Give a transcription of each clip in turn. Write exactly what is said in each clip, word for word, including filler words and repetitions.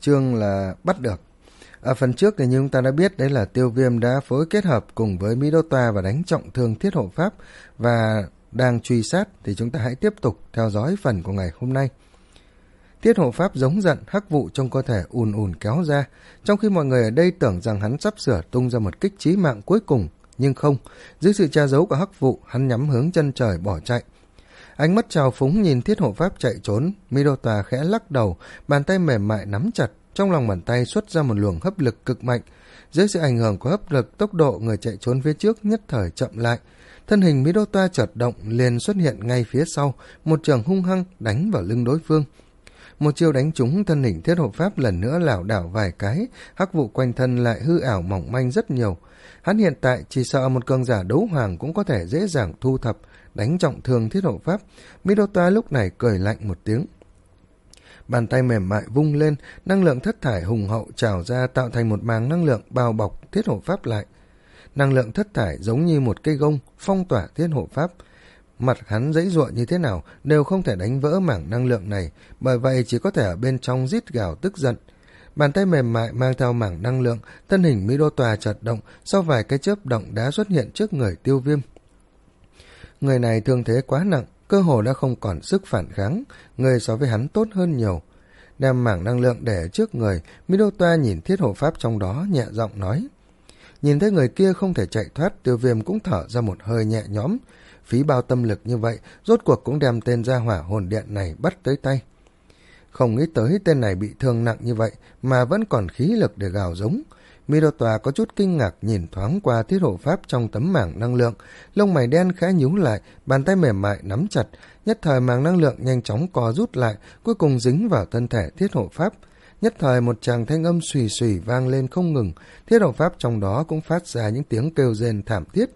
chương là bắt được. Ở phần trước thì như chúng ta đã biết, đấy là Tiêu Viêm đã phối kết hợp cùng với Mỹ Đô Toa và đánh trọng thương Thiết Hộ Pháp và đang truy sát, thì chúng ta hãy tiếp tục theo dõi phần của ngày hôm nay. Thiết Hộ Pháp giống giận, hắc vụ trong cơ thể ùn ùn kéo ra, trong khi mọi người ở đây tưởng rằng hắn sắp sửa tung ra một kích chí mạng cuối cùng, nhưng không, dưới sự che giấu của hắc vụ, hắn nhắm hướng chân trời bỏ chạy. Ánh mắt trào phúng nhìn Thiết Hộ Pháp chạy trốn, Mỹ Đô Toa khẽ lắc đầu, bàn tay mềm mại nắm chặt, trong lòng bàn tay xuất ra một luồng hấp lực cực mạnh. Dưới sự ảnh hưởng của hấp lực, tốc độ người chạy trốn phía trước nhất thời chậm lại. Thân hình Mỹ Đô Toa chợt động, liền xuất hiện ngay phía sau, một trường hung hăng đánh vào lưng đối phương. Một chiêu đánh trúng thân hình Thiết Hộ Pháp lần nữa lảo đảo vài cái, hắc vụ quanh thân lại hư ảo mỏng manh rất nhiều. Hắn hiện tại chỉ sợ một cường giả đấu hoàng cũng có thể dễ dàng thu thập, đánh trọng thương Thiết Hộ Pháp. Mỹ Đô Toa lúc này cười lạnh một tiếng. Bàn tay mềm mại vung lên, năng lượng thất thải hùng hậu trào ra tạo thành một màng năng lượng bao bọc Thiết Hộ Pháp lại. Năng lượng thất thải giống như một cây gông phong tỏa Thiết Hộ Pháp. Mặt hắn giãy giụa như thế nào đều không thể đánh vỡ mảng năng lượng này, bởi vậy chỉ có thể ở bên trong rít gào tức giận. Bàn tay mềm mại mang theo mảng năng lượng, thân hình Mỹ Đô Toa chợt động, sau vài cái chớp động đã xuất hiện trước người Tiêu Viêm. Người này thương thế quá nặng, cơ hồ đã không còn sức phản kháng, người so với hắn tốt hơn nhiều. Đem mảng năng lượng để trước người, Mỹ Đô Toa nhìn Thiết Hộ Pháp trong đó nhẹ giọng nói. Nhìn thấy người kia không thể chạy thoát, Tiêu Viêm cũng thở ra một hơi nhẹ nhõm. Phí bao tâm lực như vậy, rốt cuộc cũng đem tên gia hỏa hồn điện này bắt tới tay. Không nghĩ tới tên này bị thương nặng như vậy mà vẫn còn khí lực để gào giống. Mỹ Đô Toa có chút kinh ngạc nhìn thoáng qua Thiết Hộ Pháp trong tấm mảng năng lượng, lông mày đen khẽ nhíu lại, bàn tay mềm mại nắm chặt, nhất thời mảng năng lượng nhanh chóng co rút lại, cuối cùng dính vào thân thể Thiết Hộ Pháp. Nhất thời một tràng thanh âm xùy xùy vang lên không ngừng, Thiết Hộ Pháp trong đó cũng phát ra những tiếng kêu rên thảm thiết.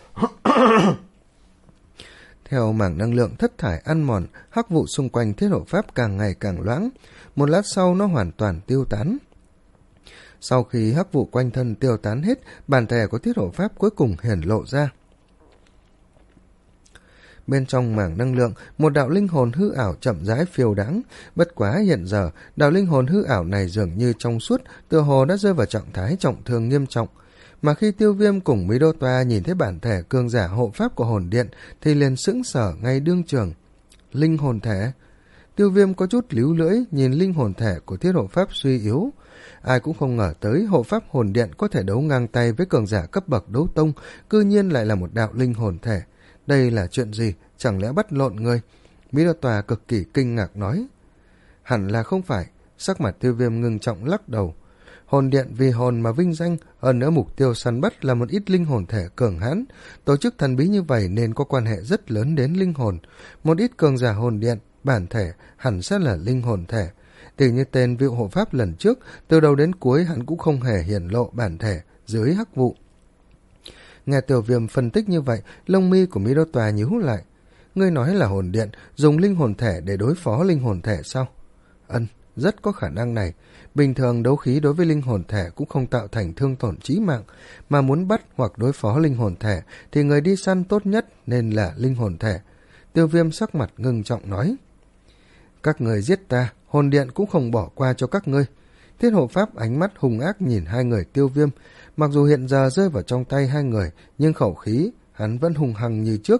Theo mảng năng lượng thất thải ăn mòn, hắc vụ xung quanh Thiết Hộ Pháp càng ngày càng loãng, một lát sau nó hoàn toàn tiêu tán. Sau khi hắc vụ quanh thân tiêu tán hết, bản thể của Thiết Hộ Pháp cuối cùng hiển lộ ra. Bên trong mảng năng lượng, một đạo linh hồn hư ảo chậm rãi phiêu đãng, bất quá hiện giờ, đạo linh hồn hư ảo này dường như trong suốt, tựa hồ đã rơi vào trạng thái trọng thương nghiêm trọng. Mà khi Tiêu Viêm cùng Mỹ Đô Toa nhìn thấy bản thể cường giả hộ pháp của hồn điện thì liền sững sờ ngay đương trường. Linh hồn thể. Tiêu Viêm có chút líu lưỡi nhìn linh hồn thể của Thiết Hộ Pháp suy yếu. Ai cũng không ngờ tới hộ pháp hồn điện có thể đấu ngang tay với cường giả cấp bậc đấu tông, cư nhiên lại là một đạo linh hồn thể. Đây là chuyện gì? Chẳng lẽ bắt lộn người? Mỹ Đô Toa cực kỳ kinh ngạc nói. Hẳn là không phải. Sắc mặt Tiêu Viêm ngưng trọng lắc đầu. Hồn điện vì hồn mà vinh danh, hơn nữa mục tiêu săn bắt là một ít linh hồn thể cường hãn. Tổ chức thần bí như vậy nên có quan hệ rất lớn đến linh hồn. Một ít cường giả hồn điện, bản thể hẳn sẽ là linh hồn thể. Tỉ như tên Việu Hộ Pháp lần trước, từ đầu đến cuối hắn cũng không hề hiển lộ bản thể dưới hắc vụ. Nghe Tiểu Viêm phân tích như vậy, lông mi của Mỹ Đô Toa nhíu lại. Ngươi nói là hồn điện dùng linh hồn thể để đối phó linh hồn thể sao? Ân, rất có khả năng này. Bình thường đấu khí đối với linh hồn thể cũng không tạo thành thương tổn chí mạng, mà muốn bắt hoặc đối phó linh hồn thể thì người đi săn tốt nhất nên là linh hồn thể. Tiêu Viêm sắc mặt ngưng trọng nói. Các người giết ta, hồn điện cũng không bỏ qua cho các ngươi. Thiết Hộ Pháp ánh mắt hung ác nhìn hai người Tiêu Viêm, mặc dù hiện giờ rơi vào trong tay hai người, nhưng khẩu khí hắn vẫn hung hăng như trước.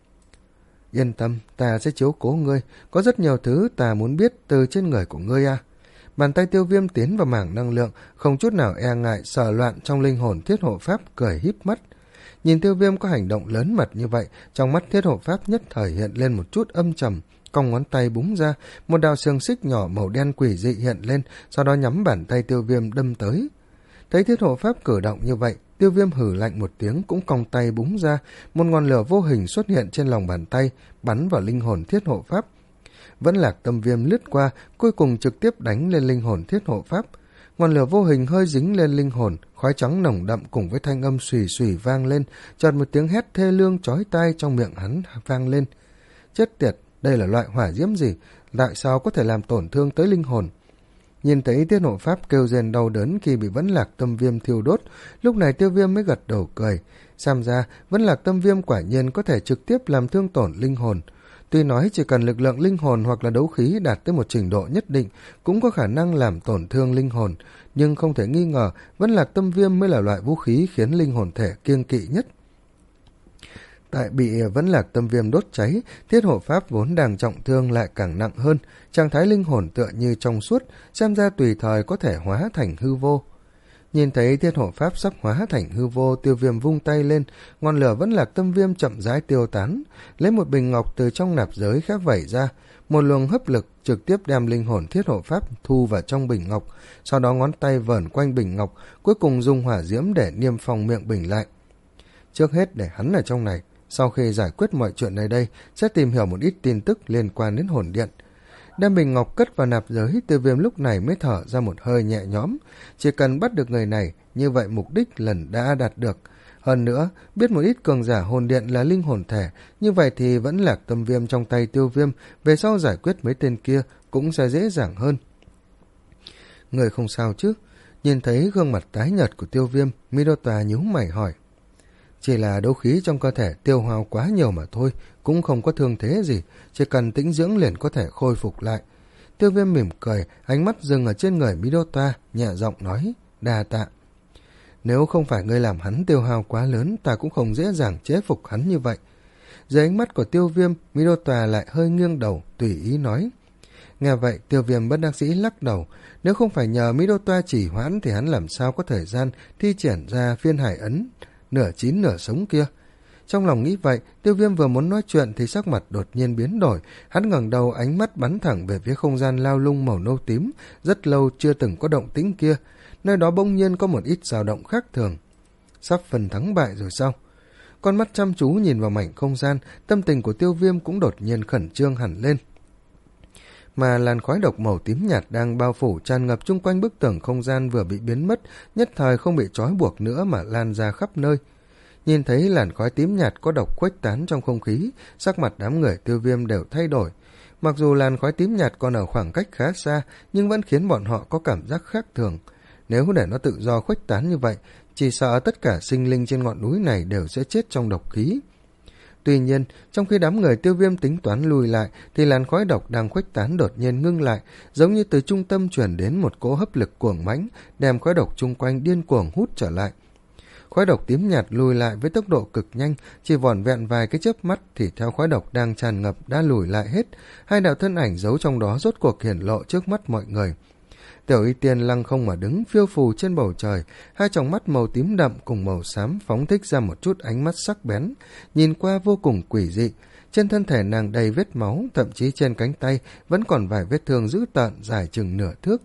Yên tâm, ta sẽ chiếu cố ngươi, có rất nhiều thứ ta muốn biết từ trên người của ngươi à. Bàn tay Tiêu Viêm tiến vào mảng năng lượng, không chút nào e ngại sờ loạn trong linh hồn Thiết Hộ Pháp, cười híp mắt. Nhìn Tiêu Viêm có hành động lớn mật như vậy, trong mắt Thiết Hộ Pháp nhất thời hiện lên một chút âm trầm, cong ngón tay búng ra, một đạo xiềng xích nhỏ màu đen quỷ dị hiện lên, sau đó nhắm bàn tay Tiêu Viêm đâm tới. Thấy Thiết Hộ Pháp cử động như vậy, Tiêu Viêm hử lạnh một tiếng cũng cong tay búng ra, một ngọn lửa vô hình xuất hiện trên lòng bàn tay, bắn vào linh hồn Thiết Hộ Pháp. Vẫn Lạc Tâm Viêm lướt qua, cuối cùng trực tiếp đánh lên linh hồn Thiết Hộ Pháp. Ngọn lửa vô hình hơi dính lên linh hồn, khói trắng nồng đậm cùng với thanh âm xùy xùy vang lên, chợt một tiếng hét thê lương chói tai trong miệng hắn vang lên. Chết tiệt, đây là loại hỏa diễm gì? Tại sao có thể làm tổn thương tới linh hồn? Nhìn thấy Thiết Hộ Pháp kêu rên đau đớn khi bị Vẫn Lạc Tâm Viêm thiêu đốt, lúc này Tiêu Viêm mới gật đầu cười. Xem ra, Vẫn Lạc Tâm Viêm quả nhiên có thể trực tiếp làm thương tổn linh hồn. Tuy nói chỉ cần lực lượng linh hồn hoặc là đấu khí đạt tới một trình độ nhất định cũng có khả năng làm tổn thương linh hồn, nhưng không thể nghi ngờ Vẫn Lạc Tâm Viêm mới là loại vũ khí khiến linh hồn thể kiêng kỵ nhất. Tại bị Vẫn Lạc Tâm Viêm đốt cháy, thiết hộ pháp vốn đang trọng thương lại càng nặng hơn, trạng thái linh hồn tựa như trong suốt, xem ra tùy thời có thể hóa thành hư vô. Nhìn thấy thiết hộ pháp sắp hóa thành hư vô, Tiêu Viêm vung tay lên, ngọn lửa Vẫn Lạc Tâm Viêm chậm rãi tiêu tán, lấy một bình ngọc từ trong nạp giới khác vẩy ra, một luồng hấp lực trực tiếp đem linh hồn thiết hộ pháp thu vào trong bình ngọc, sau đó ngón tay vờn quanh bình ngọc, cuối cùng dùng hỏa diễm để niêm phong miệng bình lại. Trước hết để hắn ở trong này, sau khi giải quyết mọi chuyện nơi đây, sẽ tìm hiểu một ít tin tức liên quan đến hồn điện. Đem bình ngọc cất vào nạp giới, Tiêu Viêm lúc này mới thở ra một hơi nhẹ nhõm. Chỉ cần bắt được người này, như vậy mục đích lần đã đạt được. Hơn nữa, biết một ít cường giả hồn điện là linh hồn thể, như vậy thì Vẫn Lạc Tâm Viêm trong tay Tiêu Viêm, về sau giải quyết mấy tên kia cũng sẽ dễ dàng hơn. Người không sao chứ? Nhìn thấy gương mặt tái nhợt của Tiêu Viêm, Midota nhíu mày hỏi. Chỉ là đấu khí trong cơ thể tiêu hao quá nhiều mà thôi, cũng không có thương thế gì, chỉ cần tĩnh dưỡng liền có thể khôi phục lại. Tiêu Viêm mỉm cười, ánh mắt dừng ở trên người Midota, nhẹ giọng nói, đa tạ. Nếu không phải ngươi làm hắn tiêu hao quá lớn, ta cũng không dễ dàng chế phục hắn như vậy. Dưới ánh mắt của Tiêu Viêm, Midota lại hơi nghiêng đầu, tùy ý nói. Nghe vậy, Tiêu Viêm bất đắc dĩ lắc đầu, nếu không phải nhờ Midota chỉ hoãn thì hắn làm sao có thời gian thi triển ra phiên hải ấn nửa chín nửa sống kia. Trong lòng nghĩ vậy, Tiêu Viêm vừa muốn nói chuyện thì sắc mặt đột nhiên biến đổi, hắn ngẩng đầu, ánh mắt bắn thẳng về phía không gian lao lung màu nâu tím, rất lâu chưa từng có động tĩnh kia, nơi đó bỗng nhiên có một ít dao động khác thường. Sắp phần thắng bại rồi sao? Con mắt chăm chú nhìn vào mảnh không gian, tâm tình của Tiêu Viêm cũng đột nhiên khẩn trương hẳn lên. Mà làn khói độc màu tím nhạt đang bao phủ tràn ngập chung quanh bức tường không gian vừa bị biến mất, nhất thời không bị trói buộc nữa mà lan ra khắp nơi. Nhìn thấy làn khói tím nhạt có độc khuếch tán trong không khí, sắc mặt đám người Tiêu Viêm đều thay đổi. Mặc dù làn khói tím nhạt còn ở khoảng cách khá xa, nhưng vẫn khiến bọn họ có cảm giác khác thường. Nếu để nó tự do khuếch tán như vậy, chỉ sợ tất cả sinh linh trên ngọn núi này đều sẽ chết trong độc khí. Tuy nhiên, trong khi đám người Tiêu Viêm tính toán lùi lại, thì làn khói độc đang khuếch tán đột nhiên ngưng lại, giống như từ trung tâm truyền đến một cỗ hấp lực cuồng mãnh, đem khói độc chung quanh điên cuồng hút trở lại. Khói độc tím nhạt lùi lại với tốc độ cực nhanh, chỉ vỏn vẹn vài cái chớp mắt thì theo khói độc đang tràn ngập đã lùi lại hết, hai đạo thân ảnh giấu trong đó rốt cuộc hiển lộ trước mắt mọi người. Tiểu Y Tiên lăng không mà đứng phiêu phù trên bầu trời, hai tròng mắt màu tím đậm cùng màu xám phóng thích ra một chút ánh mắt sắc bén, nhìn qua vô cùng quỷ dị. Trên thân thể nàng đầy vết máu, thậm chí trên cánh tay vẫn còn vài vết thương dữ tợn dài chừng nửa thước.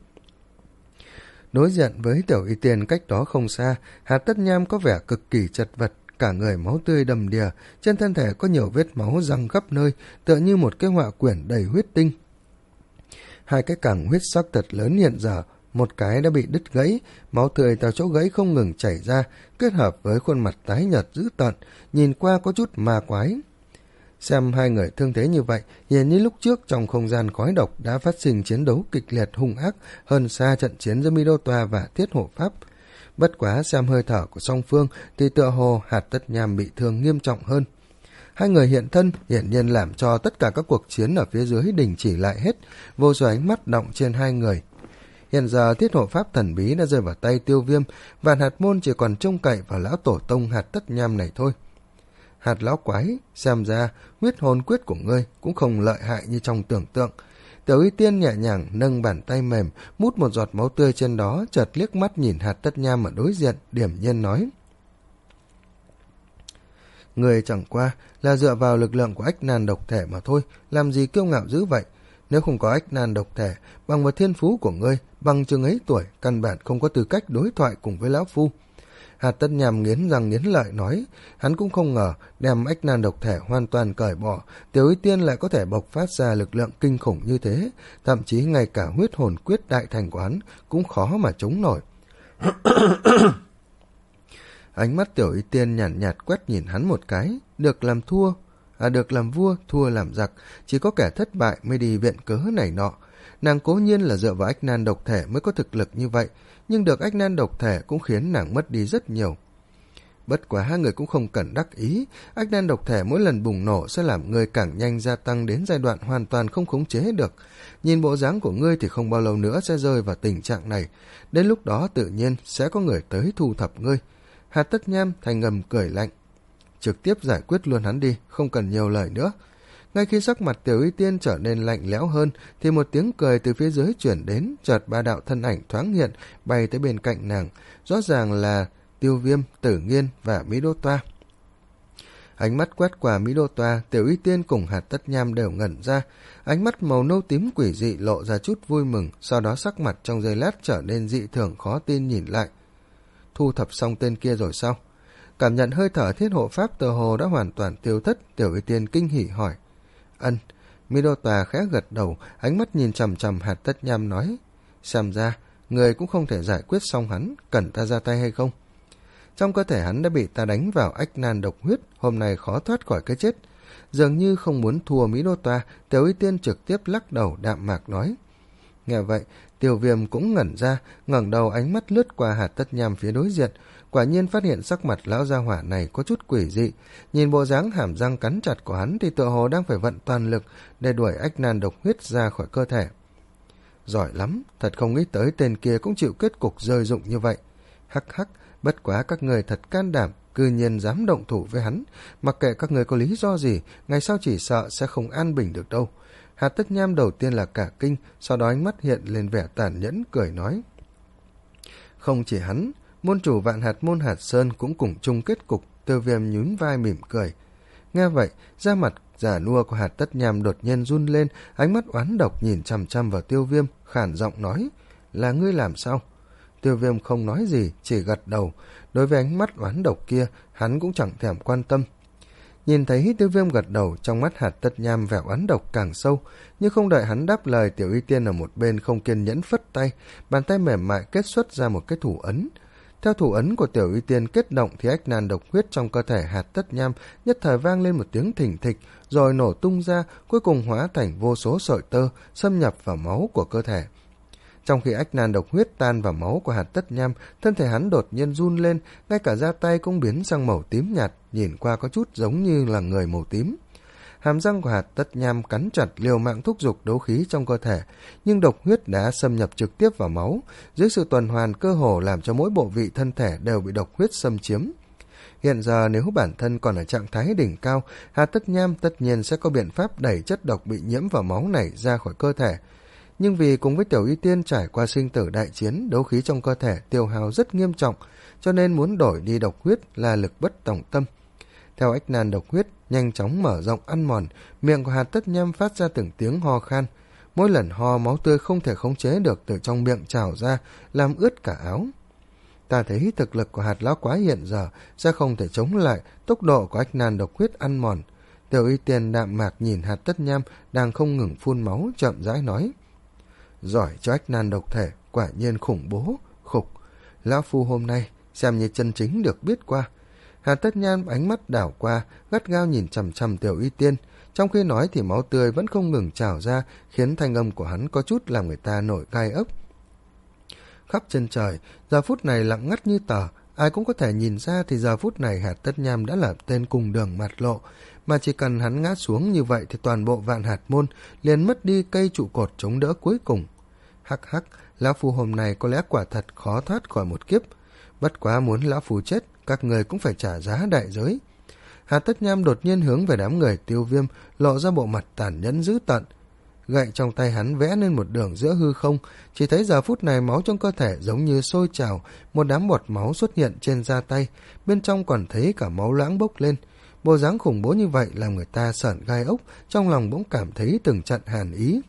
Đối diện với Tiểu Y Tiên cách đó không xa, Hà Tất Nham có vẻ cực kỳ chật vật, cả người máu tươi đầm đìa, trên thân thể có nhiều vết máu răng khắp nơi, tựa như một cái họa quyển đầy huyết tinh. Hai cái cẳng huyết sắc thật lớn hiện giờ, một cái đã bị đứt gãy, máu tươi từ chỗ gãy không ngừng chảy ra, kết hợp với khuôn mặt tái nhợt dữ tợn, nhìn qua có chút ma quái. Xem hai người thương thế như vậy, hiển như lúc trước trong không gian khói độc đã phát sinh chiến đấu kịch liệt hung ác hơn xa trận chiến giữa Midota và Thiết Hộ Pháp. Bất quá xem hơi thở của song phương thì tựa hồ Hạt Tất Nham bị thương nghiêm trọng hơn. Hai người hiện thân hiển nhiên làm cho tất cả các cuộc chiến ở phía dưới đình chỉ lại hết, vô số ánh mắt động trên hai người. Hiện giờ Thiết Hộ Pháp thần bí đã rơi vào tay Tiêu Viêm, và Hạt Môn chỉ còn trông cậy vào lão tổ tông Hạt Tất Nham này thôi. Hạt lão quái, xem ra huyết hồn quyết của ngươi cũng không lợi hại như trong tưởng tượng. Tiểu Y Tiên nhẹ nhàng nâng bàn tay mềm, mút một giọt máu tươi trên đó, chợt liếc mắt nhìn Hạt Tất Nham ở đối diện, điểm nhiên nói. Người chẳng qua là dựa vào lực lượng của ách nan độc thể mà thôi, làm gì kiêu ngạo dữ vậy. Nếu không có ách nan độc thể, bằng một thiên phú của ngươi, bằng chừng ấy tuổi, căn bản không có tư cách đối thoại cùng với lão phu. Hạt Tất Nham nghiến răng nghiến lợi nói, hắn cũng không ngờ đem ách nan độc thể hoàn toàn cởi bỏ, Tiểu Y Tiên lại có thể bộc phát ra lực lượng kinh khủng như thế, thậm chí ngay cả huyết hồn quyết đại thành của hắn cũng khó mà chống nổi. Ánh mắt Tiểu Y Tiên nhàn nhạt, nhạt quét nhìn hắn một cái, được làm thua, à được làm vua, thua làm giặc, chỉ có kẻ thất bại mới đi viện cớ này nọ. Nàng cố nhiên là dựa vào ách nan độc thể mới có thực lực như vậy, nhưng được ách nan độc thể cũng khiến nàng mất đi rất nhiều. Bất quá hai người cũng không cần đắc ý, ách nan độc thể mỗi lần bùng nổ sẽ làm ngươi càng nhanh gia tăng đến giai đoạn hoàn toàn không khống chế được. Nhìn bộ dáng của ngươi thì không bao lâu nữa sẽ rơi vào tình trạng này, đến lúc đó tự nhiên sẽ có người tới thu thập ngươi. Hạt Tất Nham thành ngầm cười lạnh. Trực tiếp giải quyết luôn hắn đi, không cần nhiều lời nữa. Ngay khi sắc mặt Tiểu Y Tiên trở nên lạnh lẽo hơn, thì một tiếng cười từ phía dưới chuyển đến, chợt ba đạo thân ảnh thoáng hiện, bay tới bên cạnh nàng, rõ ràng là Tiêu Viêm, Tử Nghiên và Mỹ Đô Toa. Ánh mắt quét qua Mỹ Đô Toa, Tiểu Y Tiên cùng Hạt Tất Nham đều ngẩn ra, ánh mắt màu nâu tím quỷ dị lộ ra chút vui mừng, sau đó sắc mặt trong giây lát trở nên dị thường khó tin nhìn lại. Thu thập xong tên kia rồi sao? Cảm nhận hơi thở thiết hộ pháp tờ hồ đã hoàn toàn tiêu thất, Tiểu Y Tiên kinh hỉ hỏi. Ân. Mỹ Đô Toa khẽ gật đầu, ánh mắt nhìn chằm chằm Hạt Tất Nham nói. Xem ra, người cũng không thể giải quyết xong hắn, cần ta ra tay hay không? Trong cơ thể hắn đã bị ta đánh vào ách nan độc huyết, hôm nay khó thoát khỏi cái chết. Dường như không muốn thua Mỹ Đô Toa, Tiểu Y Tiên trực tiếp lắc đầu đạm mạc nói. Nghe vậy, Tiêu Viêm cũng ngẩn ra, ngẩng đầu ánh mắt lướt qua Hạt Tất Nham phía đối diện, quả nhiên phát hiện sắc mặt lão gia hỏa này có chút quỷ dị. Nhìn bộ dáng hàm răng cắn chặt của hắn thì tựa hồ đang phải vận toàn lực để đuổi ách nan độc huyết ra khỏi cơ thể. Giỏi lắm, thật không nghĩ tới tên kia cũng chịu kết cục rơi rụng như vậy. Hắc hắc, bất quá các người thật can đảm, cư nhiên dám động thủ với hắn. Mặc kệ các người có lý do gì, ngày sau chỉ sợ sẽ không an bình được đâu. Hạt Tất Nham đầu tiên là cả kinh, sau đó ánh mắt hiện lên vẻ tàn nhẫn, cười nói. Không chỉ hắn, môn chủ Vạn Hạt môn Hạt Sơn cũng cùng chung kết cục. Tiêu Viêm nhún vai mỉm cười. Nghe vậy, da mặt già nua của Hạt Tất Nham đột nhiên run lên, ánh mắt oán độc nhìn chằm chằm vào Tiêu Viêm, khản giọng nói. Là ngươi làm sao? Tiêu Viêm không nói gì, chỉ gật đầu. Đối với ánh mắt oán độc kia, hắn cũng chẳng thèm quan tâm. Nhìn thấy Tiêu Viêm gật đầu, trong mắt Hạt Tất Nham vẻ oán độc càng sâu, nhưng không đợi hắn đáp lời, Tiểu Y Tiên ở một bên không kiên nhẫn phất tay, bàn tay mềm mại kết xuất ra một cái thủ ấn. Theo thủ ấn của Tiểu Y Tiên kết động thì ách nan độc huyết trong cơ thể Hạt Tất Nham nhất thời vang lên một tiếng thình thịch, rồi nổ tung ra, cuối cùng hóa thành vô số sợi tơ xâm nhập vào máu của cơ thể. Trong khi ách nan độc huyết tan vào máu của Hạt Tất Nham, thân thể hắn đột nhiên run lên, ngay cả da tay cũng biến sang màu tím nhạt, nhìn qua có chút giống như là người màu tím. Hàm răng của Hạt Tất Nham cắn chặt liều mạng thúc giục đấu khí trong cơ thể, nhưng độc huyết đã xâm nhập trực tiếp vào máu, dưới sự tuần hoàn cơ hồ làm cho mỗi bộ vị thân thể đều bị độc huyết xâm chiếm. Hiện giờ nếu bản thân còn ở trạng thái đỉnh cao, Hạt Tất Nham tất nhiên sẽ có biện pháp đẩy chất độc bị nhiễm vào máu này ra khỏi cơ thể. Nhưng vì cùng với Tiểu Y Tiên trải qua sinh tử đại chiến, đấu khí trong cơ thể tiêu hao rất nghiêm trọng, cho nên muốn đổi đi độc huyết là lực bất tòng tâm. Theo ách nan độc huyết nhanh chóng mở rộng ăn mòn, miệng của Hạt Tất Nham phát ra từng tiếng ho khan. Mỗi lần ho, máu tươi không thể khống chế được từ trong miệng trào ra, làm ướt cả áo. Ta thấy thực lực của Hạt lão quái hiện giờ sẽ không thể chống lại tốc độ của ách nan độc huyết ăn mòn. Tiểu Y Tiên đạm mạc nhìn Hạt Tất Nham đang không ngừng phun máu, chậm rãi nói. Giỏi cho ách nan độc thể, quả nhiên khủng bố, khục. Lão phu hôm nay xem như chân chính được biết qua. Hạt Tất Nham ánh mắt đảo qua, gắt gao nhìn chằm chằm Tiểu Y Tiên. Trong khi nói thì máu tươi vẫn không ngừng trào ra, khiến thanh âm của hắn có chút làm người ta nổi gai ốc. Khắp chân trời, giờ phút này lặng ngắt như tờ, ai cũng có thể nhìn ra thì giờ phút này Hạt Tất Nham đã là tên cùng đường mặt lộ, mà chỉ cần hắn ngã xuống như vậy thì toàn bộ Vạn Hạt môn liền mất đi cây trụ cột chống đỡ cuối cùng. Hắc hắc, lão phu hôm nay có lẽ quả thật khó thoát khỏi một kiếp. Bất quá muốn lão phu chết, các người cũng phải trả giá đại giới. Hạt Tất Nham đột nhiên hướng về đám người Tiêu Viêm, lộ ra bộ mặt tàn nhẫn dữ tợn. Gậy trong tay hắn vẽ lên một đường giữa hư không, chỉ thấy giờ phút này máu trong cơ thể giống như sôi trào, một đám bọt máu xuất hiện trên da tay, bên trong còn thấy cả máu loãng bốc lên. Bộ dáng khủng bố như vậy làm người ta sởn gai ốc, trong lòng bỗng cảm thấy từng trận hàn ý.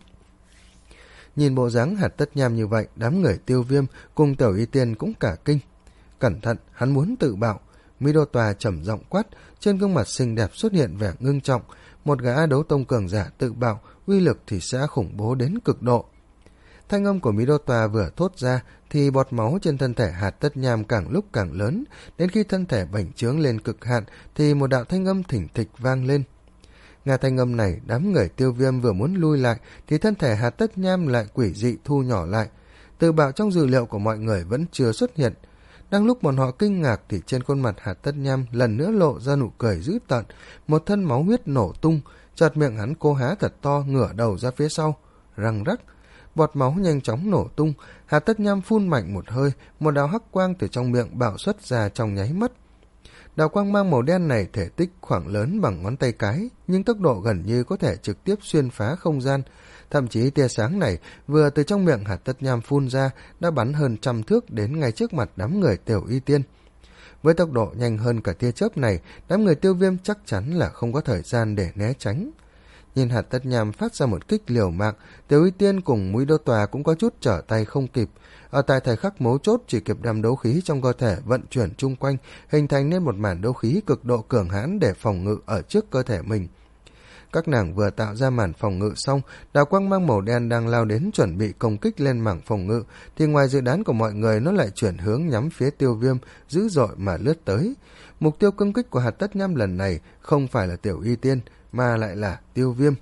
Nhìn bộ dáng Hạt Tất Nham như vậy, đám người Tiêu Viêm cùng Tiểu Y Tiên cũng cả kinh. Cẩn thận, hắn muốn tự bạo. Mỹ Đô Tòa trầm giọng quát, trên gương mặt xinh đẹp xuất hiện vẻ ngưng trọng. Một gã đấu tông cường giả tự bạo, uy lực thì sẽ khủng bố đến cực độ. Thanh âm của Mỹ Đô Tòa vừa thốt ra thì bọt máu trên thân thể Hạt Tất Nham càng lúc càng lớn, đến khi thân thể bành trướng lên cực hạn thì một đạo thanh âm thỉnh thịch vang lên. Nghe thanh âm này, đám người Tiêu Viêm vừa muốn lui lại thì thân thể Hạt Tất Nham lại quỷ dị thu nhỏ lại. Tự bạo trong dữ liệu của mọi người vẫn chưa xuất hiện. Đang lúc bọn họ kinh ngạc thì trên khuôn mặt Hạt Tất Nham lần nữa lộ ra nụ cười dữ tợn, một thân máu huyết nổ tung, chợt miệng hắn cố há thật to, ngửa đầu ra phía sau, răng rắc. Bọt máu nhanh chóng nổ tung, Hạt Tất Nham phun mạnh một hơi, một đạo hắc quang từ trong miệng bạo xuất ra trong nháy mắt. Đạo quang mang màu đen này thể tích khoảng lớn bằng ngón tay cái, nhưng tốc độ gần như có thể trực tiếp xuyên phá không gian. Thậm chí tia sáng này vừa từ trong miệng Hạt Tất Nham phun ra đã bắn hơn trăm thước đến ngay trước mặt đám người Tiểu Y Tiên. Với tốc độ nhanh hơn cả tia chớp này, đám người Tiêu Viêm chắc chắn là không có thời gian để né tránh. Nhìn Hạt Tất Nham phát ra một kích liều mạng, Tiểu Y Tiên cùng Mũi Đô Tòa cũng có chút trở tay không kịp. Ở tại thời khắc mấu chốt chỉ kịp đem đấu khí trong cơ thể vận chuyển chung quanh, hình thành nên một màn đấu khí cực độ cường hãn để phòng ngự ở trước cơ thể mình. Các nàng vừa tạo ra màn phòng ngự xong, đạo quang mang màu đen đang lao đến chuẩn bị công kích lên mảng phòng ngự, thì ngoài dự đoán của mọi người nó lại chuyển hướng nhắm phía Tiêu Viêm, dữ dội mà lướt tới. Mục tiêu công kích của Hạt Tất Nham lần này không phải là Tiểu Y Tiên, mà lại là Tiêu Viêm.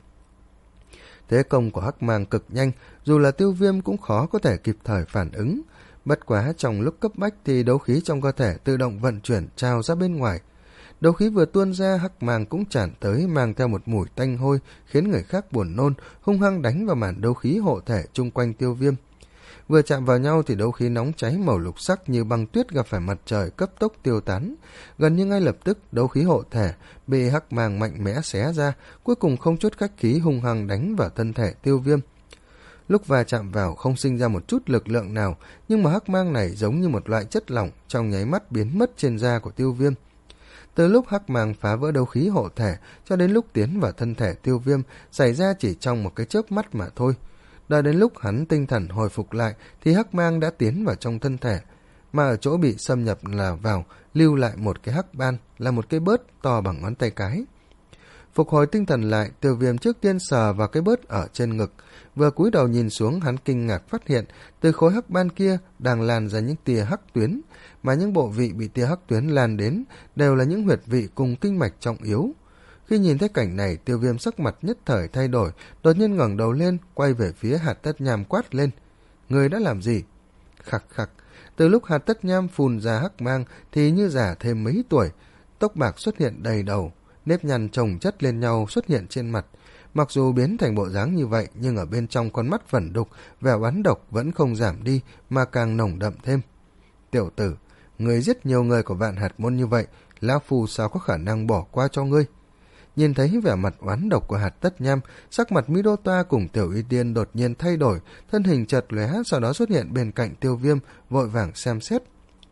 Thế công của hắc mang cực nhanh, dù là Tiêu Viêm cũng khó có thể kịp thời phản ứng. Bất quá trong lúc cấp bách thì đấu khí trong cơ thể tự động vận chuyển trào ra bên ngoài. Đấu khí vừa tuôn ra, hắc mang cũng tràn tới mang theo một mùi tanh hôi, khiến người khác buồn nôn, hung hăng đánh vào màn đấu khí hộ thể chung quanh Tiêu Viêm. Vừa chạm vào nhau thì đấu khí nóng cháy màu lục sắc như băng tuyết gặp phải mặt trời cấp tốc tiêu tán. Gần như ngay lập tức, đấu khí hộ thể bị hắc mang mạnh mẽ xé ra, cuối cùng không chút khách khí hung hăng đánh vào thân thể Tiêu Viêm. Lúc va chạm vào không sinh ra một chút lực lượng nào, nhưng mà hắc mang này giống như một loại chất lỏng trong nháy mắt biến mất trên da của Tiêu Viêm. Từ lúc hắc mang phá vỡ đấu khí hộ thể cho đến lúc tiến vào thân thể Tiêu Viêm xảy ra chỉ trong một cái chớp mắt mà thôi. Đợi đến lúc hắn tinh thần hồi phục lại thì hắc mang đã tiến vào trong thân thể, mà ở chỗ bị xâm nhập là vào lưu lại một cái hắc ban, là một cái bớt to bằng ngón tay cái. Phục hồi tinh thần lại, Tiêu Viêm trước tiên sờ vào cái bớt ở trên ngực, vừa cúi đầu nhìn xuống hắn kinh ngạc phát hiện từ khối hắc ban kia đang lan ra những tia hắc tuyến, mà những bộ vị bị tia hắc tuyến lan đến đều là những huyệt vị cùng kinh mạch trọng yếu. Khi nhìn thấy cảnh này, Tiêu Viêm sắc mặt nhất thời thay đổi, đột nhiên ngẩng đầu lên, quay về phía Hạt Tất Nham quát lên: "Người đã làm gì?" Khặc khặc, từ lúc Hạt Tất Nham phun ra hắc mang thì như già thêm mấy tuổi, tóc bạc xuất hiện đầy đầu, nếp nhăn chồng chất lên nhau xuất hiện trên mặt. Mặc dù biến thành bộ dáng như vậy, nhưng ở bên trong con mắt vẩn đục, vẻ oán độc vẫn không giảm đi mà càng nồng đậm thêm. "Tiểu tử, người giết nhiều người của Vạn Hạt Môn như vậy, lão phu sao có khả năng bỏ qua cho ngươi?" Nhìn thấy vẻ mặt oán độc của Hạt Tất Nham, sắc mặt Mỹ Đô Toa cùng Tiểu Y Tiên đột nhiên thay đổi, thân hình chợt lóe, sau đó xuất hiện bên cạnh Tiêu Viêm, vội vàng xem xét.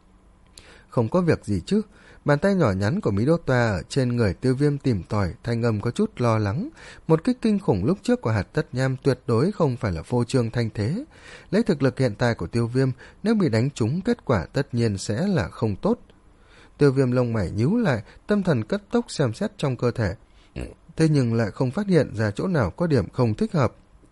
"Không có việc gì chứ?" Bàn tay nhỏ nhắn của Mỹ Đô Toa ở trên người Tiêu Viêm tìm tòi, thanh âm có chút lo lắng. Một kích kinh khủng lúc trước của Hạt Tất Nham tuyệt đối không phải là phô trương thanh thế. Lấy thực lực hiện tại của Tiêu Viêm, nếu bị đánh trúng kết quả tất nhiên sẽ là không tốt. Tiêu Viêm lông mày nhíu lại, tâm thần cất tốc xem xét trong cơ thể. Thế nhưng lại không phát hiện ra chỗ nào có điểm không thích hợp.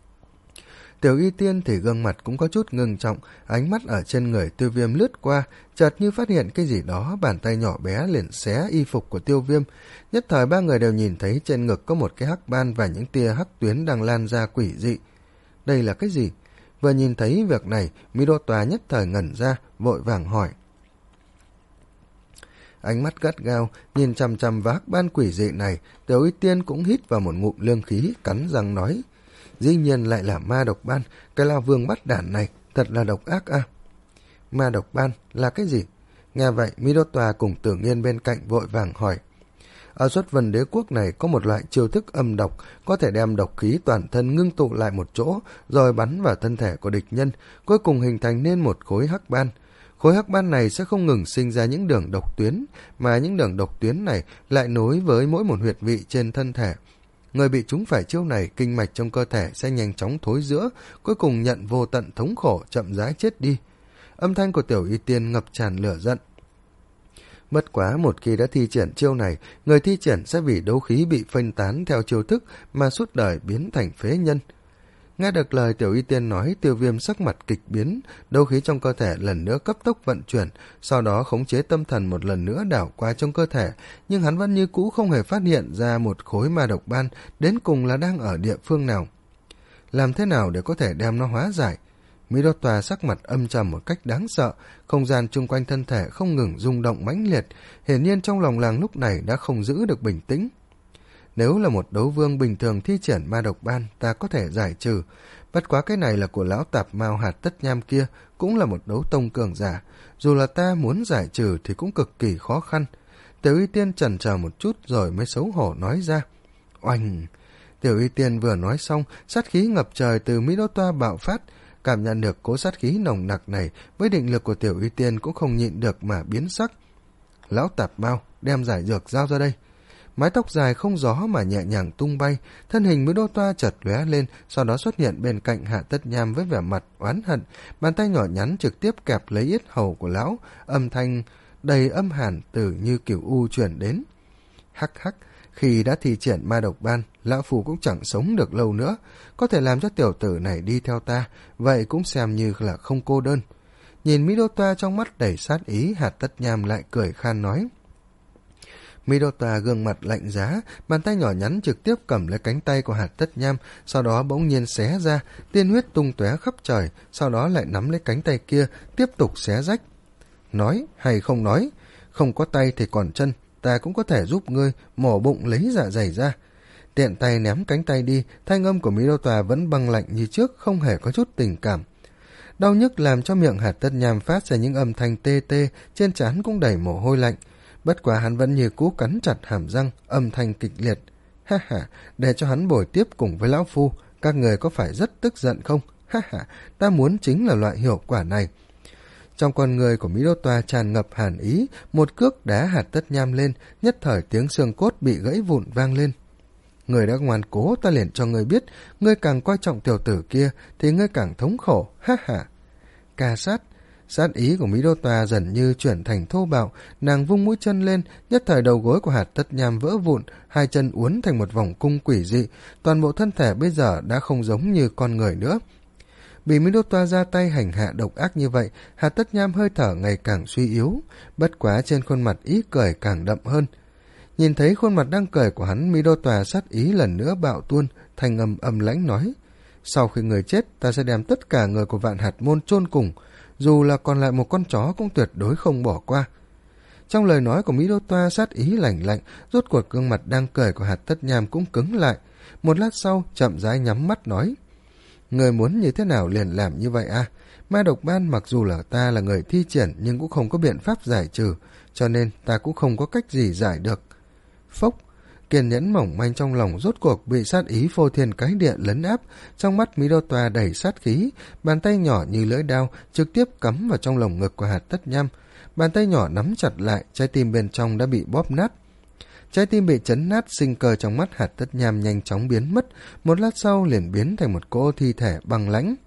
Tiểu Y Tiên thì gương mặt cũng có chút ngưng trọng, ánh mắt ở trên người Tiêu Viêm lướt qua, chợt như phát hiện cái gì đó, bàn tay nhỏ bé liền xé y phục của Tiêu Viêm. Nhất thời ba người đều nhìn thấy trên ngực có một cái hắc ban và những tia hắc tuyến đang lan ra quỷ dị. Đây là cái gì? Vừa nhìn thấy việc này, Mỹ Đô Tòa nhất thời ngẩn ra, vội vàng hỏi. Ánh mắt gắt gao nhìn chằm chằm vào hắc ban quỷ dị này, Tiểu Y Tiên cũng hít vào một ngụm lương khí, cắn răng nói: "Dĩ nhiên lại là ma độc ban, cái lao vương bắt đản này thật là độc ác a." Ma độc ban là cái gì? Nghe vậy, Mỹ Đô Tòa cùng Tử Nghiên bên cạnh vội vàng hỏi. Ở Xuất Vân Đế quốc này có một loại chiêu thức âm độc, có thể đem độc khí toàn thân ngưng tụ lại một chỗ, rồi bắn vào thân thể của địch nhân, cuối cùng hình thành nên một khối hắc ban. Khối hắc ban này sẽ không ngừng sinh ra những đường độc tuyến, mà những đường độc tuyến này lại nối với mỗi một huyệt vị trên thân thể. Người bị trúng phải chiêu này, kinh mạch trong cơ thể sẽ nhanh chóng thối rữa, cuối cùng nhận vô tận thống khổ, chậm rãi chết đi. Âm thanh của Tiểu Y Tiên ngập tràn lửa giận. Bất quá một khi đã thi triển chiêu này, người thi triển sẽ vì đấu khí bị phanh tán theo chiêu thức mà suốt đời biến thành phế nhân. Nghe được lời Tiểu Y Tiên nói, Tiêu Viêm sắc mặt kịch biến, đấu khí trong cơ thể lần nữa cấp tốc vận chuyển, sau đó khống chế tâm thần một lần nữa đảo qua trong cơ thể, nhưng hắn vẫn như cũ không hề phát hiện ra một khối ma độc ban đến cùng là đang ở địa phương nào. Làm thế nào để có thể đem nó hóa giải? Mỹ Đô Tòa sắc mặt âm trầm một cách đáng sợ, không gian chung quanh thân thể không ngừng rung động mãnh liệt, hiển nhiên trong lòng làng lúc này đã không giữ được bình tĩnh. Nếu là một đấu vương bình thường thi triển ma độc ban, ta có thể giải trừ, bất quá cái này là của lão tạp mao hạt tất nham kia, cũng là một đấu tông cường giả, dù là ta muốn giải trừ thì cũng cực kỳ khó khăn. Tiểu Y Tiên chần chờ một chút rồi mới xấu hổ nói ra. Oanh! Tiểu Y Tiên vừa nói xong, sát khí ngập trời từ Mỹ Đô Toa bạo phát. Cảm nhận được cố sát khí nồng nặc này, với định lực của Tiểu Y Tiên cũng không nhịn được mà biến sắc. Lão tạp mao, đem giải dược giao ra đây. Mái tóc dài không gió mà nhẹ nhàng tung bay, thân hình Mỹ Đô Toa chợt lóe lên, sau đó xuất hiện bên cạnh Hạ Tất Nham với vẻ mặt oán hận, bàn tay nhỏ nhắn trực tiếp kẹp lấy yết hầu của lão, âm thanh đầy âm hàn từ như kiểu u truyền đến. Hắc hắc, khi đã thi triển ma độc ban, lão phù cũng chẳng sống được lâu nữa, có thể làm cho tiểu tử này đi theo ta, vậy cũng xem như là không cô đơn. Nhìn Mỹ Đô Toa trong mắt đầy sát ý, Hạt Tất Nham lại cười khan nói. Mỹ Đô Toa gương mặt lạnh giá, bàn tay nhỏ nhắn trực tiếp cầm lấy cánh tay của Hạt Tất Nham, sau đó bỗng nhiên xé ra, tiên huyết tung tóe khắp trời, sau đó lại nắm lấy cánh tay kia, tiếp tục xé rách. Nói hay không nói, không có tay thì còn chân, ta cũng có thể giúp ngươi mổ bụng lấy dạ dày ra. Tiện tay ném cánh tay đi, thanh âm của Mỹ Đô Toa vẫn băng lạnh như trước, không hề có chút tình cảm. Đau nhức làm cho miệng Hạt Tất Nham phát ra những âm thanh tê tê, trên trán cũng đầy mồ hôi lạnh. Bất quá hắn vẫn như cú cắn chặt hàm răng, âm thanh kịch liệt. Ha ha, để cho hắn bồi tiếp cùng với lão phu, các người có phải rất tức giận không? Ha ha, ta muốn chính là loại hiệu quả này. Trong con người của Mỹ Đô Toa tràn ngập hàn ý, một cước đá Hạt Tất Nham lên, nhất thời tiếng xương cốt bị gãy vụn vang lên. Người đã ngoan cố, ta liền cho người biết, ngươi càng coi trọng tiểu tử kia thì ngươi càng thống khổ. Ha ha. Ca sát. Sát ý của Mỹ Đô Toa dần như chuyển thành thô bạo, nàng vung mũi chân lên, nhất thời đầu gối của Hạt Tất Nham vỡ vụn, hai chân uốn thành một vòng cung quỷ dị, toàn bộ thân thể bây giờ đã không giống như con người nữa. Bị Mỹ Đô Toa ra tay hành hạ độc ác như vậy, Hạt Tất Nham hơi thở ngày càng suy yếu, bất quá trên khuôn mặt ý cười càng đậm hơn. Nhìn thấy khuôn mặt đang cười của hắn, Mỹ Đô Toa sát ý lần nữa bạo tuôn, thanh âm âm lãnh nói: sau khi người chết, ta sẽ đem tất cả người của Vạn Hạt Môn chôn cùng, dù là còn lại một con chó cũng tuyệt đối không bỏ qua. Trong lời nói của Mỹ Đô Toa sát ý lạnh lạnh, rốt cuộc gương mặt đang cười của Hạt Tất Nham cũng cứng lại. Một lát sau, chậm rãi nhắm mắt nói: người muốn như thế nào liền làm như vậy à? Ma độc ban mặc dù là ta là người thi triển nhưng cũng không có biện pháp giải trừ, cho nên ta cũng không có cách gì giải được. Phốc, kiên nhẫn mỏng manh trong lòng rốt cuộc bị sát ý phô thiên cái địa lấn áp, trong mắt Mỹ Đô Toa đầy sát khí, bàn tay nhỏ như lưỡi dao trực tiếp cắm vào trong lồng ngực của Hạt Tất Nham. Bàn tay nhỏ nắm chặt lại, trái tim bên trong đã bị bóp nát. Trái tim bị chấn nát, sinh cơ trong mắt Hạt Tất Nham nhanh chóng biến mất, một lát sau liền biến thành một cỗ thi thể băng lãnh.